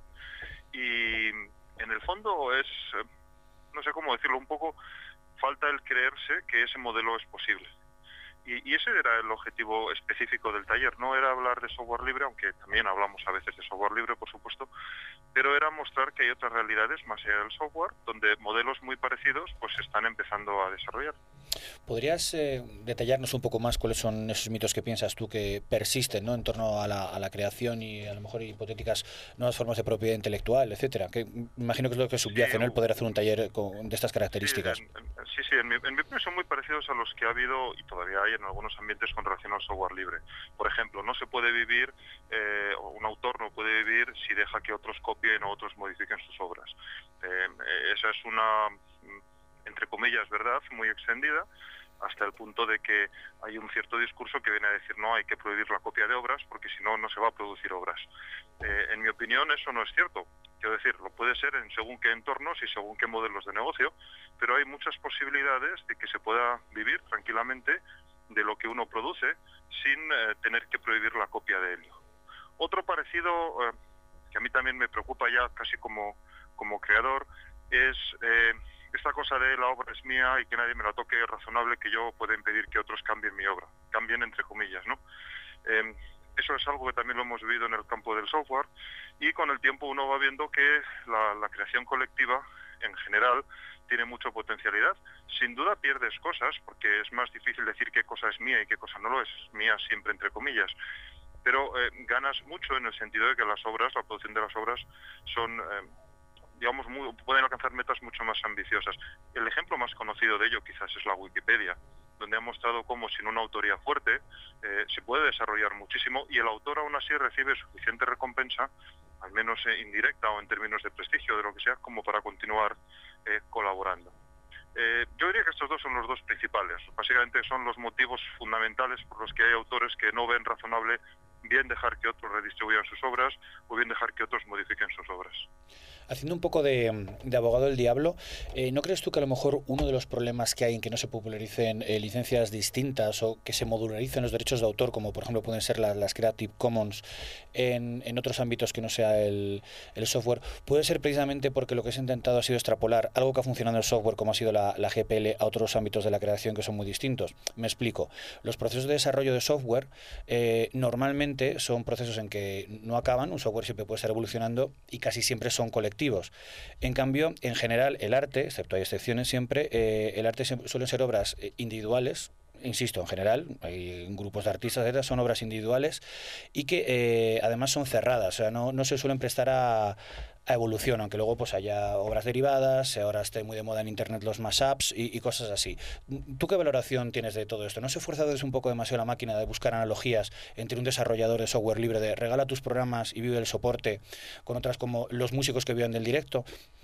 Speaker 6: Y en el fondo es, eh, no sé cómo decirlo, un poco falta el creerse que ese modelo es posible. Y, y ese era el objetivo específico del taller. No era hablar de software libre, aunque también hablamos a veces de software libre, por supuesto, pero era mostrar que hay otras realidades más allá del software, donde modelos muy parecidos pues se están empezando a desarrollar.
Speaker 2: ¿Podrías eh, detallarnos un poco más cuáles son esos mitos que piensas tú que persisten, ¿no?, en torno a la, a la creación y a lo mejor hipotéticas nuevas formas de propiedad intelectual, etcétera? Que imagino que es lo que subyace, sí, ¿no?, el poder hacer un taller con, de estas características.
Speaker 6: Sí, en, en, sí, sí en, mi, en mi opinión son muy parecidos a los que ha habido y todavía hay en algunos ambientes con relación al software libre. Por ejemplo, no se puede vivir, eh, un autor no puede vivir si deja que otros copien o otros modifiquen sus obras. Eh, esa es una, entre comillas, verdad, muy extendida, hasta el punto de que hay un cierto discurso que viene a decir no, hay que prohibir la copia de obras porque si no, no se va a producir obras. Eh, en mi opinión eso no es cierto. Quiero decir, lo puede ser en según qué entornos y según qué modelos de negocio, pero hay muchas posibilidades de que se pueda vivir tranquilamente de lo que uno produce sin eh, tener que prohibir la copia de ello. Otro parecido, eh, que a mí también me preocupa ya casi como, como creador, es eh, esta cosa de la obra es mía y que nadie me la toque, es razonable que yo pueda impedir que otros cambien mi obra, cambien entre comillas, ¿no? Eh, eso es algo que también lo hemos vivido en el campo del software y con el tiempo uno va viendo que la, la creación colectiva en general tiene mucha potencialidad. Sin duda pierdes cosas porque es más difícil decir qué cosa es mía y qué cosa no lo es, mía siempre entre comillas, pero eh, ganas mucho en el sentido de que las obras, la producción de las obras son... Eh, digamos, muy, pueden alcanzar metas mucho más ambiciosas. El ejemplo más conocido de ello quizás es la Wikipedia, donde ha mostrado cómo sin una autoría fuerte eh, se puede desarrollar muchísimo y el autor aún así recibe suficiente recompensa, al menos eh, indirecta o en términos de prestigio, de lo que sea, como para continuar eh, colaborando. Eh, yo diría que estos dos son los dos principales. Básicamente son los motivos fundamentales por los que hay autores que no ven razonable bien dejar que otros redistribuyan sus obras o bien dejar que otros modifiquen sus obras.
Speaker 2: Haciendo un poco de, de abogado del diablo, eh, ¿no crees tú que a lo mejor uno de los problemas que hay en que no se popularicen eh, licencias distintas o que se modularicen los derechos de autor, como por ejemplo pueden ser las, las Creative Commons en, en otros ámbitos que no sea el, el software, puede ser precisamente porque lo que se ha intentado ha sido extrapolar algo que ha funcionado en el software, como ha sido la, la G P L, a otros ámbitos de la creación que son muy distintos? Me explico. Los procesos de desarrollo de software eh, normalmente son procesos en que no acaban, un software siempre puede estar evolucionando y casi siempre son colectivos. En cambio, en general, el arte, excepto hay excepciones siempre, eh, el arte suelen ser obras individuales. Insisto, en general, hay grupos de artistas, etcétera, son obras individuales y que eh, además son cerradas, o sea, no, no se suelen prestar a, a evolución, aunque luego pues haya obras derivadas, ahora esté muy de moda en internet los mashups y, y cosas así. ¿Tú qué valoración tienes de todo esto? ¿No se esfuerza un poco demasiado la máquina de buscar analogías entre un desarrollador de software libre de regala tus programas y vive el soporte con otras como los músicos que viven del directo?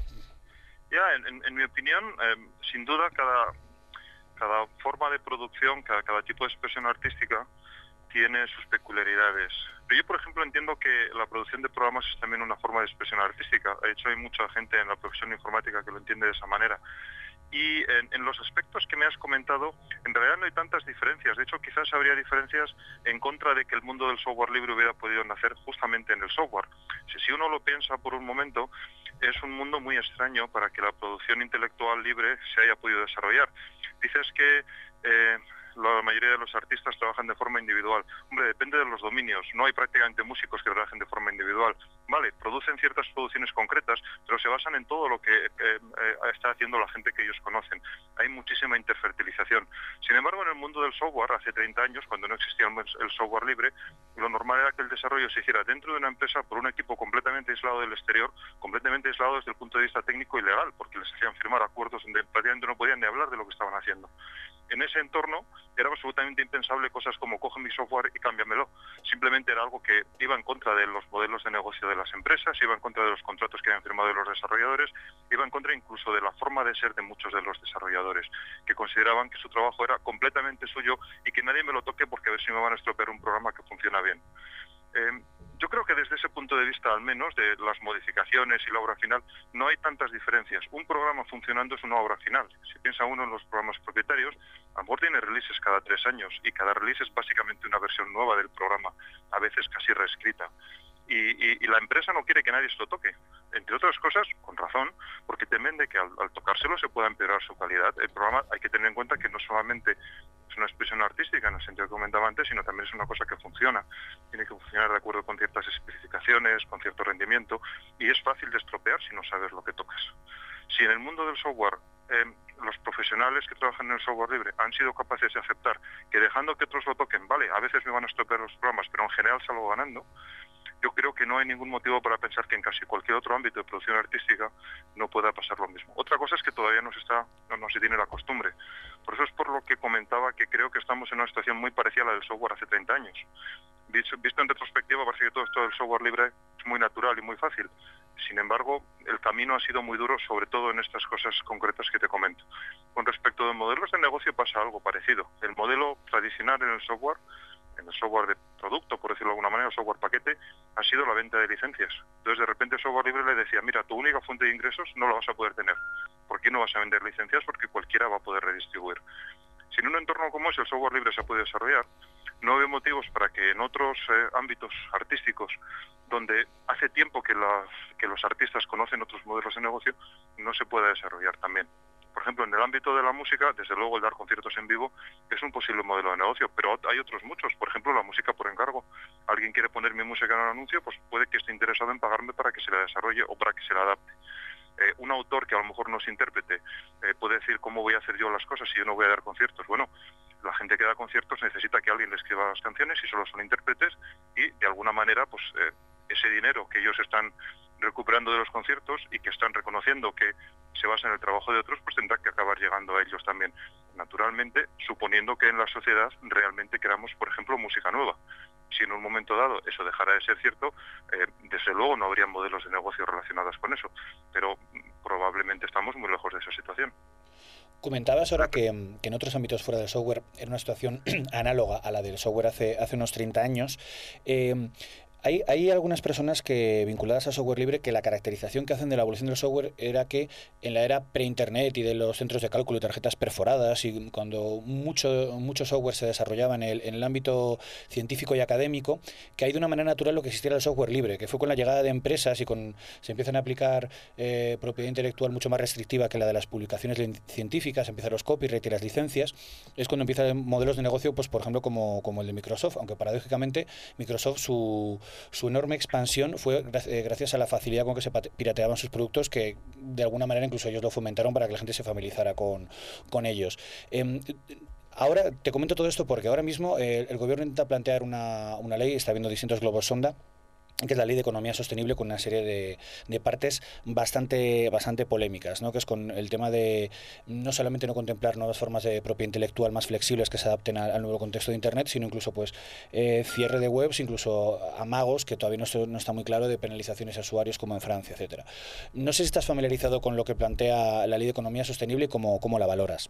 Speaker 6: Ya, en, en, en mi opinión, eh, sin duda cada... Cada forma de producción, cada, cada tipo de expresión artística tiene sus peculiaridades. Pero yo, por ejemplo, entiendo que la producción de programas es también una forma de expresión artística. De hecho, hay mucha gente en la profesión informática que lo entiende de esa manera. Y en, en los aspectos que me has comentado, en realidad no hay tantas diferencias. De hecho, quizás habría diferencias en contra de que el mundo del software libre hubiera podido nacer justamente en el software. Si, si uno lo piensa por un momento, es un mundo muy extraño para que la producción intelectual libre se haya podido desarrollar. Dices que eh, la mayoría de los artistas trabajan de forma individual. Hombre, depende de los dominios. No hay prácticamente músicos que trabajen de forma individual. Vale, producen ciertas producciones concretas, pero se basan en todo lo que eh, eh, está haciendo la gente que ellos conocen. Hay muchísima interfertilización. Sin embargo, en el mundo del software, hace treinta años, cuando no existía el software libre, lo normal era que el desarrollo se hiciera dentro de una empresa por un equipo completamente aislado del exterior, completamente aislado desde el punto de vista técnico y legal, porque les hacían firmar acuerdos donde prácticamente no podían ni hablar de lo que estaban haciendo. En ese entorno era absolutamente impensable cosas como coge mi software y cámbiamelo. Simplemente era algo que iba en contra de los modelos de negocio de las empresas, iba en contra de los contratos que habían firmado de los desarrolladores, iba en contra incluso de la forma de ser de muchos de los desarrolladores, que consideraban que su trabajo era completamente suyo y que nadie me lo toque porque a ver si me van a estropear un programa que funciona bien. Eh, yo creo que desde ese punto de vista, al menos, de las modificaciones y la obra final, no hay tantas diferencias. Un programa funcionando es una obra final. Si piensa uno en los programas propietarios, a lo mejor tiene releases cada tres años y cada release es básicamente una versión nueva del programa, a veces casi reescrita. Y, y, y la empresa no quiere que nadie se lo toque, entre otras cosas, con razón, porque temen de que al, al tocárselo se pueda empeorar su calidad. El programa hay que tener en cuenta que no solamente es una expresión artística, en el sentido que comentaba antes, sino también es una cosa que funciona. Tiene que funcionar de acuerdo con ciertas especificaciones, con cierto rendimiento, y es fácil de estropear si no sabes lo que tocas. Si en el mundo del software eh, los profesionales que trabajan en el software libre han sido capaces de aceptar que dejando que otros lo toquen, vale, a veces me van a estropear los programas, pero en general salgo ganando, yo creo que no hay ningún motivo para pensar que en casi cualquier otro ámbito de producción artística no pueda pasar lo mismo. Otra cosa es que todavía no se está, no, no se tiene la costumbre. Por eso es por lo que comentaba que creo que estamos en una situación muy parecida a la del software hace treinta años. Visto, visto en retrospectiva, parece que todo esto del software libre es muy natural y muy fácil. Sin embargo, el camino ha sido muy duro, sobre todo en estas cosas concretas que te comento. Con respecto de modelos de negocio pasa algo parecido. El modelo tradicional en el software, en el software de producto, por decirlo de alguna manera, el software paquete, ha sido la venta de licencias. Entonces, de repente, el software libre le decía, mira, tu única fuente de ingresos no la vas a poder tener. ¿Por qué no vas a vender licencias? Porque cualquiera va a poder redistribuir. Si en un entorno como ese el software libre se puede desarrollar, no veo motivos para que en otros eh, ámbitos artísticos, donde hace tiempo que, las, que los artistas conocen otros modelos de negocio, no se pueda desarrollar también. Por ejemplo, en el ámbito de la música, desde luego el dar conciertos en vivo es un posible modelo de negocio, pero hay otros muchos. Por ejemplo, la música por encargo. Alguien quiere poner mi música en un anuncio, pues puede que esté interesado en pagarme para que se la desarrolle o para que se la adapte. Eh, un autor que a lo mejor no es intérprete eh, puede decir cómo voy a hacer yo las cosas si yo no voy a dar conciertos. Bueno, la gente que da conciertos necesita que alguien le escriba las canciones y solo son intérpretes y de alguna manera pues eh, ese dinero que ellos están recuperando de los conciertos y que están reconociendo que se basa en el trabajo de otros, pues tendrá que acabar llegando a ellos también. Naturalmente, suponiendo que en la sociedad realmente queramos, por ejemplo, música nueva. Si en un momento dado eso dejara de ser cierto, eh, desde luego no habría modelos de negocio relacionados con eso, pero probablemente estamos muy lejos de esa situación.
Speaker 2: Comentabas ahora que, que en otros ámbitos fuera del software era una situación análoga a la del software hace, hace unos treinta años. Eh, Hay, hay algunas personas que vinculadas al software libre que la caracterización que hacen de la evolución del software era que en la era pre-internet y de los centros de cálculo y tarjetas perforadas y cuando mucho, mucho software se desarrollaba en el, en el ámbito científico y académico, que hay de una manera natural lo que existiera el software libre, que fue con la llegada de empresas y con se empiezan a aplicar eh, propiedad intelectual mucho más restrictiva que la de las publicaciones científicas, empiezan los copyright y las licencias, es cuando empiezan modelos de negocio, pues por ejemplo como, como el de Microsoft, aunque paradójicamente Microsoft su Su enorme expansión fue gracias a la facilidad con que se pirateaban sus productos, que de alguna manera incluso ellos lo fomentaron para que la gente se familiarizara con, con ellos. Eh, ahora te comento todo esto porque ahora mismo eh, el gobierno intenta plantear una, una ley, está viendo distintos globos sonda, que es la Ley de Economía Sostenible, con una serie de, de partes bastante, bastante polémicas, ¿no? Que es con el tema de no solamente no contemplar nuevas formas de propiedad intelectual más flexibles que se adapten al, al nuevo contexto de Internet, sino incluso pues eh, cierre de webs, incluso amagos, que todavía no, no está muy claro, de penalizaciones a usuarios como en Francia, etcétera. No sé si estás familiarizado con lo que plantea la Ley de Economía Sostenible y cómo, cómo la valoras.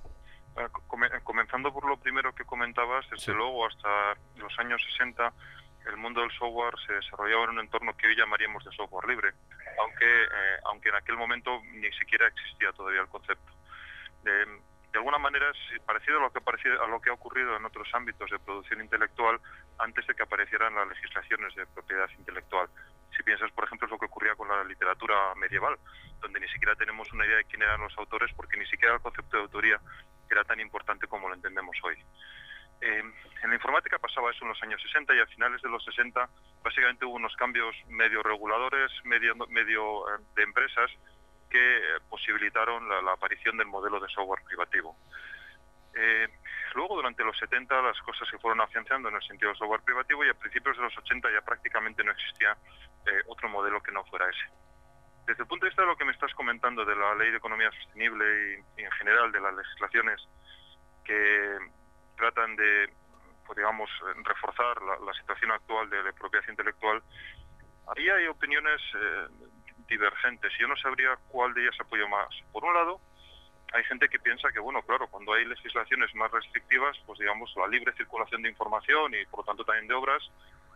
Speaker 6: Comenzando por lo primero que comentabas, desde sí. luego hasta los años sesenta el mundo del software se desarrollaba en un entorno que hoy llamaríamos de software libre, aunque eh, aunque en aquel momento ni siquiera existía todavía el concepto. De, de alguna manera es parecido a lo que parecido, a lo que ha ocurrido en otros ámbitos de producción intelectual antes de que aparecieran las legislaciones de propiedad intelectual. Si piensas, por ejemplo, es lo que ocurría con la literatura medieval, donde ni siquiera tenemos una idea de quién eran los autores, porque ni siquiera el concepto de autoría era tan importante como lo entendemos hoy. Eh, en la informática pasaba eso en los años sesenta y a finales de los sesenta básicamente hubo unos cambios medio reguladores, medio, medio eh, de empresas que eh, posibilitaron la, la aparición del modelo de software privativo. Eh, luego, durante los setenta, las cosas se fueron afianzando en el sentido del software privativo y a principios de los ochenta ya prácticamente no existía eh, otro modelo que no fuera ese. Desde el punto de vista de lo que me estás comentando de la Ley de Economía Sostenible y, y en general de las legislaciones que tratan de, pues digamos, reforzar la, la situación actual de, de propiedad intelectual, ahí hay opiniones eh, divergentes. Yo no sabría cuál de ellas apoyo más. Por un lado, hay gente que piensa que, bueno, claro, cuando hay legislaciones más restrictivas, pues digamos, la libre circulación de información y por lo tanto también de obras,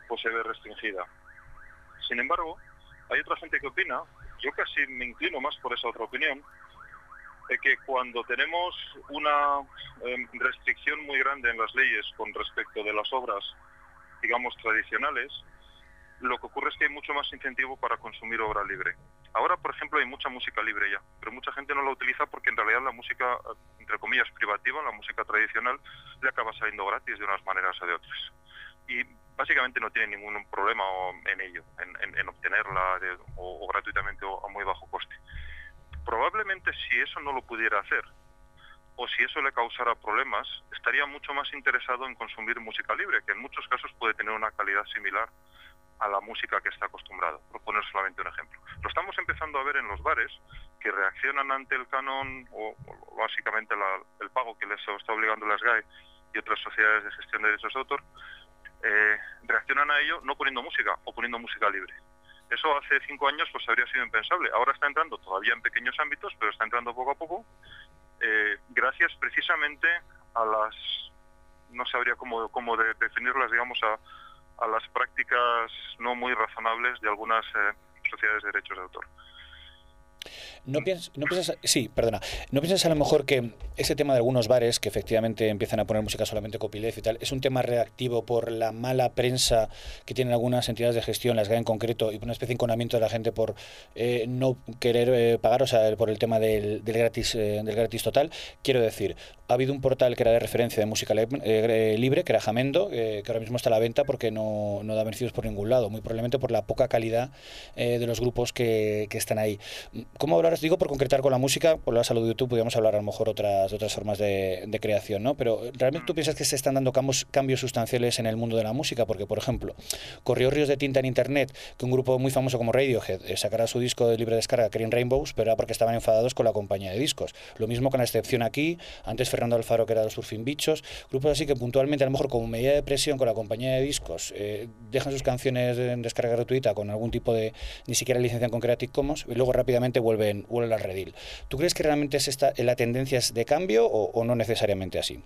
Speaker 6: pues se ve restringida. Sin embargo, hay otra gente que opina, yo casi me inclino más por esa otra opinión, de que cuando tenemos una eh, restricción muy grande en las leyes con respecto de las obras, digamos, tradicionales, lo que ocurre es que hay mucho más incentivo para consumir obra libre. Ahora, por ejemplo, hay mucha música libre ya, pero mucha gente no la utiliza porque en realidad la música, entre comillas, privativa, la música tradicional, le acaba saliendo gratis de unas maneras o de otras. Y básicamente no tiene ningún problema en ello, en, en, en obtenerla de, o, o gratuitamente o a muy bajo coste. Probablemente si eso no lo pudiera hacer, o si eso le causara problemas, estaría mucho más interesado en consumir música libre, que en muchos casos puede tener una calidad similar a la música que está acostumbrado, por poner solamente un ejemplo. Lo estamos empezando a ver en los bares, que reaccionan ante el canon, o, o básicamente la, el pago que les está obligando la S G A E y otras sociedades de gestión de derechos de autor, eh, reaccionan a ello no poniendo música, o poniendo música libre. Eso hace cinco años pues habría sido impensable. Ahora está entrando todavía en pequeños ámbitos, pero está entrando poco a poco, eh, gracias precisamente a las, no sabría cómo, cómo de, definirlas, digamos, a, a las prácticas no muy razonables de algunas eh, sociedades de derechos de autor.
Speaker 2: ¿No piensas, no piensas, sí, perdona, ¿no piensas a lo mejor que ese tema de algunos bares que efectivamente empiezan a poner música solamente copyleft y tal, es un tema reactivo por la mala prensa que tienen algunas entidades de gestión, la S G A E en concreto, y por una especie de enconamiento de la gente por eh, no querer eh, pagar, o sea, por el tema del, del, gratis, eh, del gratis total? Quiero decir, ha habido un portal que era de referencia de música eh, libre, que era Jamendo, eh, que ahora mismo está a la venta porque no, no da beneficios por ningún lado, muy probablemente por la poca calidad eh, de los grupos que, que están ahí. ¿Cómo hablar? Digo, por concretar con la música, por la salud de YouTube, podríamos hablar a lo mejor otras, otras formas de, de creación, ¿no? Pero ¿realmente tú piensas que se están dando cambios, cambios sustanciales en el mundo de la música? Porque, por ejemplo, corrió ríos de tinta en Internet que un grupo muy famoso como Radiohead eh, sacara su disco de libre descarga, Green Rainbows, pero era porque estaban enfadados con la compañía de discos. Lo mismo con La Excepción aquí, antes Fernando Alfaro, que era de los Surfing Bichos, grupos así que puntualmente, a lo mejor como medida de presión con la compañía de discos, eh, dejan sus canciones en descarga gratuita con algún tipo de, ni siquiera licencia con Creative Commons, y luego rápidamente vuelven, vuelven al redil. ¿Tú crees que realmente es esta, la tendencia es de cambio o, o no necesariamente así?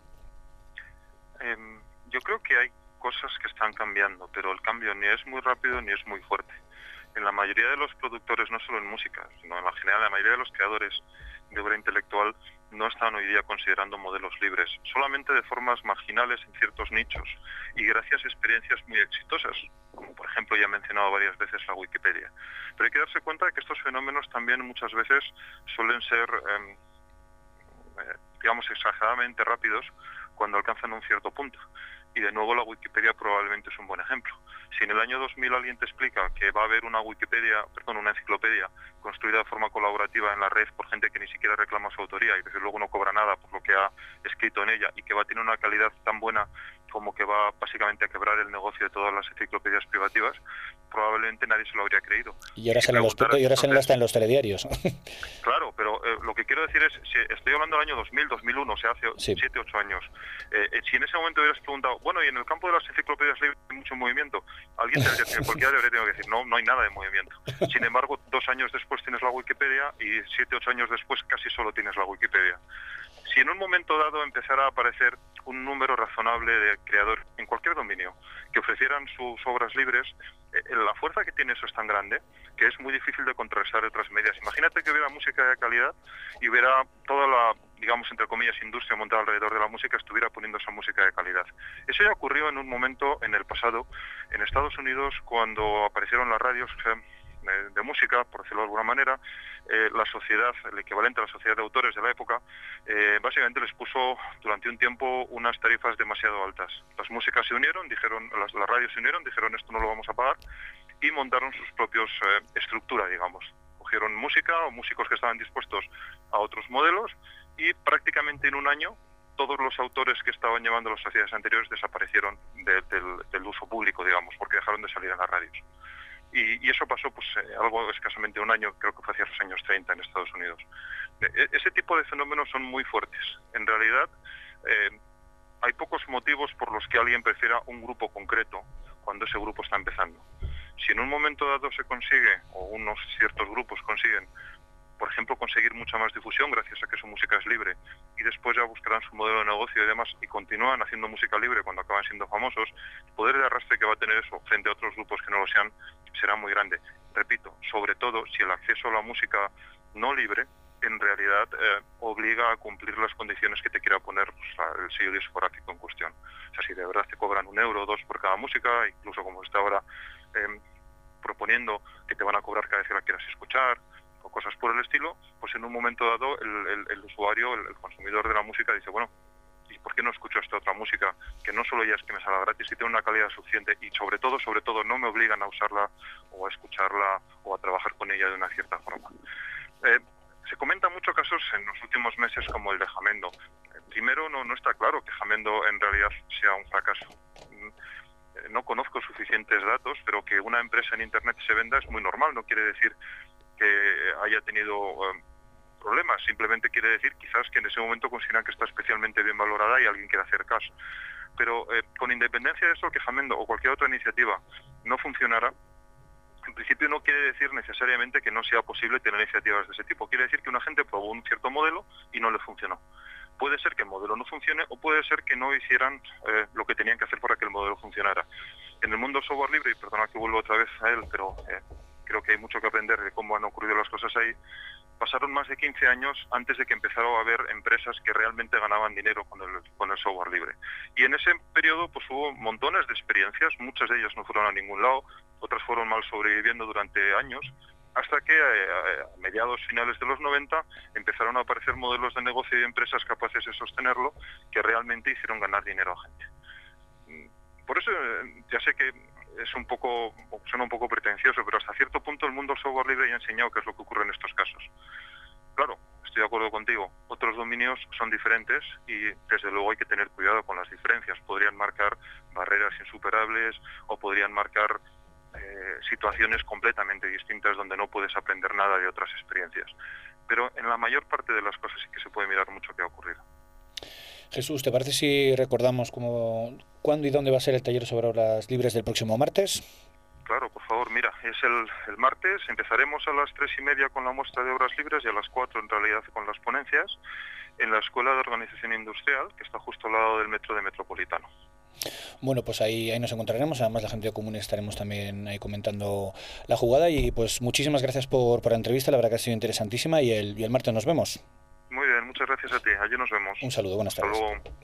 Speaker 6: Eh, yo creo que hay cosas que están cambiando, pero el cambio ni es muy rápido ni es muy fuerte. En la mayoría de los productores, no solo en música, sino en la general, la mayoría de los creadores de obra intelectual no están hoy día considerando modelos libres, solamente de formas marginales en ciertos nichos y gracias a experiencias muy exitosas, como por ejemplo ya he mencionado varias veces la Wikipedia. Pero hay que darse cuenta de que estos fenómenos también muchas veces suelen ser, eh, eh, digamos, exageradamente rápidos cuando alcanzan un cierto punto. Y de nuevo la Wikipedia probablemente es un buen ejemplo. Si en el año dos mil alguien te explica que va a haber una Wikipedia, perdón, una enciclopedia construida de forma colaborativa en la red por gente que ni siquiera reclama su autoría y desde luego no cobra nada por lo que ha escrito en ella y que va a tener una calidad tan buena como que va básicamente a quebrar el negocio de todas las enciclopedias privativas, probablemente nadie se lo habría creído.
Speaker 2: Y ahora salen los y ahora salen hasta en los telediarios.
Speaker 6: Claro, pero eh, lo que quiero decir es, si estoy hablando del año dos mil, dos mil uno, o sea, hace
Speaker 2: sí.
Speaker 6: siete, ocho años, eh, eh, si en ese momento hubieras preguntado, bueno, y en el campo de las enciclopedias libres hay mucho movimiento, alguien tendría que, cualquiera debería tener que decir, no, no hay nada de movimiento. Sin embargo, dos años después tienes la Wikipedia y siete, ocho años después casi solo tienes la Wikipedia. Si en un momento dado empezara a aparecer un número razonable de creadores en cualquier dominio que ofrecieran sus obras libres, eh, la fuerza que tiene eso es tan grande que es muy difícil de contrarrestar otras medidas. Imagínate que hubiera música de calidad y hubiera toda la, digamos, entre comillas, industria montada alrededor de la música estuviera poniendo esa música de calidad. Eso ya ocurrió en un momento en el pasado en Estados Unidos cuando aparecieron las radios de, de música, por decirlo de alguna manera. Eh, la sociedad, el equivalente a la sociedad de autores de la época, eh, básicamente les puso durante un tiempo unas tarifas demasiado altas. Las músicas se unieron, dijeron, las, las radios se unieron, dijeron esto no lo vamos a pagar y montaron sus propios eh, estructura, digamos. Cogieron música o músicos que estaban dispuestos a otros modelos y prácticamente en un año todos los autores que estaban llevando las sociedades anteriores desaparecieron de, del, del uso público, digamos, porque dejaron de salir en las radios. Y, y eso pasó pues eh, algo escasamente un año, creo que fue hacia los años treinta en Estados Unidos. Eh, ese tipo de fenómenos son muy fuertes. En realidad, eh, hay pocos motivos por los que alguien prefiera un grupo concreto cuando ese grupo está empezando. Si en un momento dado se consigue, o unos ciertos grupos consiguen, por ejemplo, conseguir mucha más difusión gracias a que su música es libre, y después ya buscarán su modelo de negocio y demás, y continúan haciendo música libre cuando acaban siendo famosos, el poder de arrastre que va va a tener eso frente a otros grupos que no lo sean será muy grande. Repito, sobre todo si el acceso a la música no libre en realidad eh, obliga a cumplir las condiciones que te quiera poner pues, el sello discográfico en cuestión. O sea, si de verdad te cobran un euro o dos por cada música, incluso como está ahora eh, proponiendo que te van a cobrar cada vez que la quieras escuchar, o cosas por el estilo, pues en un momento dado el, el, el usuario, el, el consumidor de la música dice, bueno, ¿y por qué no escucho esta otra música? Que no solo ya es que me salga gratis, y tiene una calidad suficiente y sobre todo, sobre todo, no me obligan a usarla o a escucharla o a trabajar con ella de una cierta forma. Eh, se comentan muchos casos en los últimos meses como el de Jamendo. Eh, primero, no, no está claro que Jamendo en realidad sea un fracaso. Eh, no conozco suficientes datos, pero que una empresa en Internet se venda es muy normal, no quiere decir que haya tenido eh, problemas, simplemente quiere decir quizás que en ese momento consideran que está especialmente bien valorada y alguien quiere hacer caso. Pero eh, con independencia de eso, que Jamendo o cualquier otra iniciativa no funcionara, en principio no quiere decir necesariamente que no sea posible tener iniciativas de ese tipo. Quiere decir que una gente probó un cierto modelo y no le funcionó. Puede ser que el modelo no funcione o puede ser que no hicieran eh, lo que tenían que hacer para que el modelo funcionara. En el mundo software libre, y perdona que vuelvo otra vez a él, pero eh, creo que hay mucho que aprender de cómo han ocurrido las cosas ahí, pasaron más de quince años antes de que empezara a haber empresas que realmente ganaban dinero con el, con el software libre. Y en ese periodo pues hubo montones de experiencias, muchas de ellas no fueron a ningún lado, otras fueron mal sobreviviendo durante años, hasta que eh, a mediados finales de los noventa empezaron a aparecer modelos de negocio y empresas capaces de sostenerlo que realmente hicieron ganar dinero a gente. Por eso ya sé que es un poco, suena un poco pretencioso, pero hasta cierto punto el mundo del software libre ya ha enseñado qué es lo que ocurre en estos casos. Claro, estoy de acuerdo contigo, otros dominios son diferentes y desde luego hay que tener cuidado con las diferencias. Podrían marcar barreras insuperables o podrían marcar eh, situaciones completamente distintas donde no puedes aprender nada de otras experiencias. Pero en la mayor parte de las cosas sí que se puede mirar mucho qué ha ocurrido.
Speaker 2: Jesús, ¿te parece si recordamos cómo, cuándo y dónde va a ser el taller sobre obras libres del próximo martes?
Speaker 6: Claro, por favor, mira, es el, el martes, empezaremos a las tres y media con la muestra de obras libres y a las cuatro en realidad con las ponencias en la Escuela de Organización Industrial, que está justo al lado del metro de Metropolitano.
Speaker 2: Bueno, pues ahí, ahí nos encontraremos, además la gente de Común estaremos también ahí comentando la jugada y pues muchísimas gracias por, por la entrevista, la verdad que ha sido interesantísima y el, y el martes nos vemos.
Speaker 6: Muy bien, muchas gracias a ti. Allí nos vemos.
Speaker 2: Un saludo, buenas tardes.
Speaker 6: Hasta luego.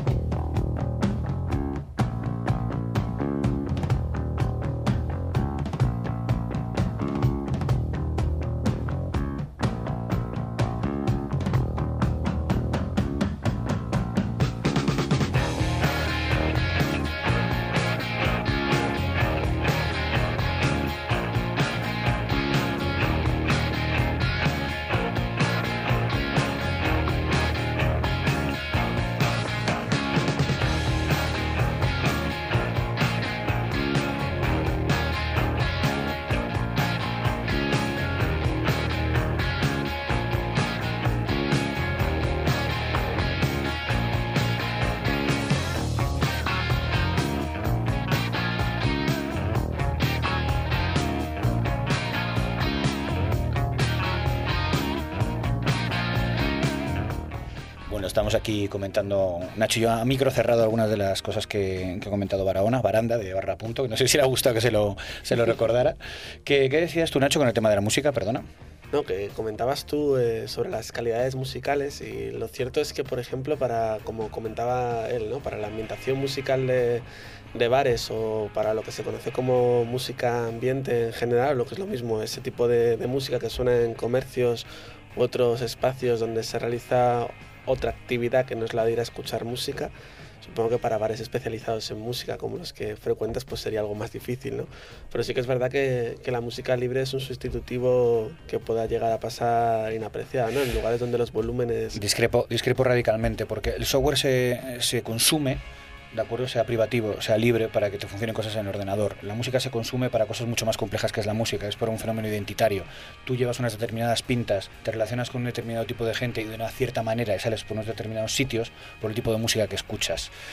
Speaker 2: Estamos aquí comentando, Nacho y yo, a micro cerrado, algunas de las cosas que, que ha comentado Barahona, Baranda, de Barra Punto, que no sé si le ha gustado que se lo, se lo recordara. ¿Qué, ¿Qué decías tú, Nacho, con el tema de la música? Perdona.
Speaker 4: No, que comentabas tú eh, sobre las calidades musicales y lo cierto es que, por ejemplo, para, como comentaba él, ¿no? Para la ambientación musical de, de bares o para lo que se conoce como música ambiente en general, lo que es lo mismo, ese tipo de, de música que suena en comercios u otros espacios donde se realiza otra actividad que no es la de ir a escuchar música. Supongo que para bares especializados en música como los que frecuentas pues sería algo más difícil, ¿no? Pero sí que es verdad que, que la música libre es un sustitutivo que pueda llegar a pasar inapreciado, ¿no? En lugares donde los volúmenes...
Speaker 2: Discrepo, discrepo radicalmente, porque el software se, se consume, de acuerdo, sea privativo, sea libre, para que te funcionen cosas en el ordenador. La música se consume para cosas mucho más complejas que es la música, es por un fenómeno identitario. Tú llevas unas determinadas pintas, te relacionas con un determinado tipo de gente y de una cierta manera y sales por unos determinados sitios por el tipo de música que escuchas.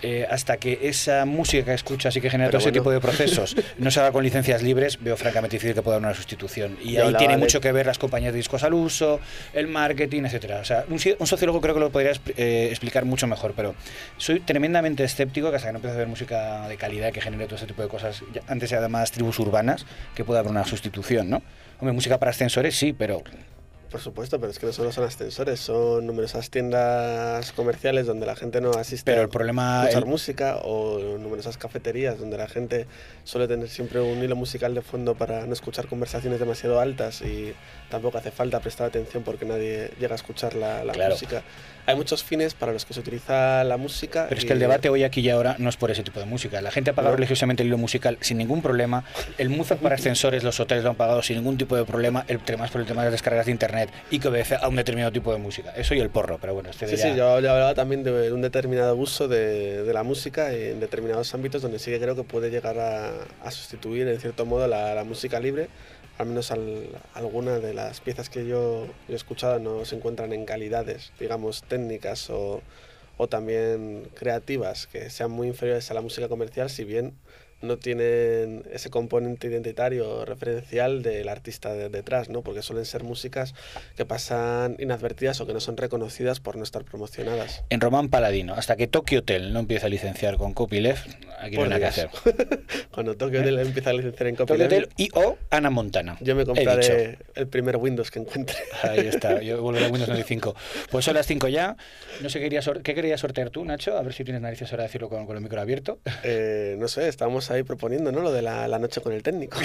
Speaker 2: eh, hasta que esa música que escuchas y que genera
Speaker 4: Pero
Speaker 2: todo ese
Speaker 4: bueno.
Speaker 2: tipo de procesos no se haga con licencias libres, veo francamente difícil que pueda haber una sustitución. Y
Speaker 4: Yo
Speaker 2: ahí
Speaker 4: hablaba
Speaker 2: tiene
Speaker 4: de-
Speaker 2: mucho que ver las compañías de discos al uso, el marketing, etcétera. O sea, un, ci- un sociólogo creo que lo podría expl- eh, explicar mucho mejor, pero soy tremendamente escéptico que hasta que no empiece a haber música de calidad que genere todo ese tipo de cosas, ya- antes se llamadas tribus urbanas, que pueda haber una sustitución, ¿no? Hombre, música para ascensores sí, pero
Speaker 4: Por supuesto, pero es que no solo son ascensores, son numerosas tiendas comerciales donde la gente no asiste
Speaker 2: Pero
Speaker 4: a
Speaker 2: el problema-
Speaker 4: escuchar
Speaker 2: el-
Speaker 4: música, o numerosas cafeterías donde la gente suele tener siempre un hilo musical de fondo para no escuchar conversaciones demasiado altas y tampoco hace falta prestar atención porque nadie llega a escuchar la, la
Speaker 2: Claro.
Speaker 4: música. Hay muchos fines para los que se utiliza la música.
Speaker 2: Pero es
Speaker 4: y-
Speaker 2: que el debate hoy, aquí y ahora, no es por ese tipo de música. La gente ha pagado
Speaker 4: No.
Speaker 2: religiosamente el hilo musical sin ningún problema. El Mozart para ascensores, los hoteles lo han pagado sin ningún tipo de problema. El tema es por el tema de las descargas de internet y que obedece a un determinado tipo de música. Eso y el porro, pero bueno, este
Speaker 4: Sí,
Speaker 2: de
Speaker 4: sí,
Speaker 2: ya-
Speaker 4: yo, yo hablaba también de un determinado uso de, de la música en determinados ámbitos donde sí que creo que puede llegar a, a sustituir en cierto modo la, la música libre. Al menos al, alguna de las piezas que yo, yo he escuchado no se encuentran en calidades, digamos, técnicas o, o también creativas que sean muy inferiores a la música comercial, si bien no tienen ese componente identitario referencial del artista de- detrás, ¿no? Porque suelen ser músicas que pasan inadvertidas o que no son reconocidas por no estar promocionadas.
Speaker 2: En Román Paladino, hasta que Tokyo Hotel no empiece a licenciar con copyleft, aquí no
Speaker 4: Por
Speaker 2: hay nada que
Speaker 4: Dios.
Speaker 2: hacer.
Speaker 4: Cuando Tokyo Hotel empieza a licenciar en
Speaker 2: Tokyo
Speaker 4: copyleft,
Speaker 2: Hotel y o Ana Montana.
Speaker 4: yo me
Speaker 2: He dicho.
Speaker 4: compraré el primer Windows que encuentre.
Speaker 2: Ahí está, yo volveré a Windows noventa y cinco. Pues son las cinco ya. No sé qué querías, sor- ¿qué querías sortear tú, Nacho? A ver si tienes narices ahora de decirlo con, con el micro abierto.
Speaker 4: Eh, no sé, estábamos ahí proponiendo, ¿no? Lo de la, la noche con el técnico.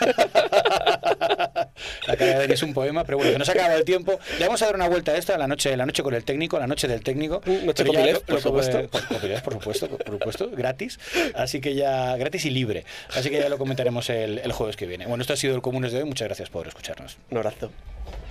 Speaker 2: La cara de Dani es un poema, pero bueno, que nos ha acabado el tiempo. Le vamos a dar una vuelta a esta, la noche, la noche con el técnico, la noche del técnico.
Speaker 4: Noche
Speaker 2: Pero ya
Speaker 4: copyleft,
Speaker 2: lo- lo
Speaker 4: por
Speaker 2: que puede-
Speaker 4: supuesto.
Speaker 2: por- copyleft, por supuesto, por supuesto, gratis. Así que ya, gratis y libre. Así que ya lo comentaremos el, el jueves que viene. Bueno, esto ha sido el Comunes de hoy. Muchas gracias por escucharnos.
Speaker 4: Un abrazo.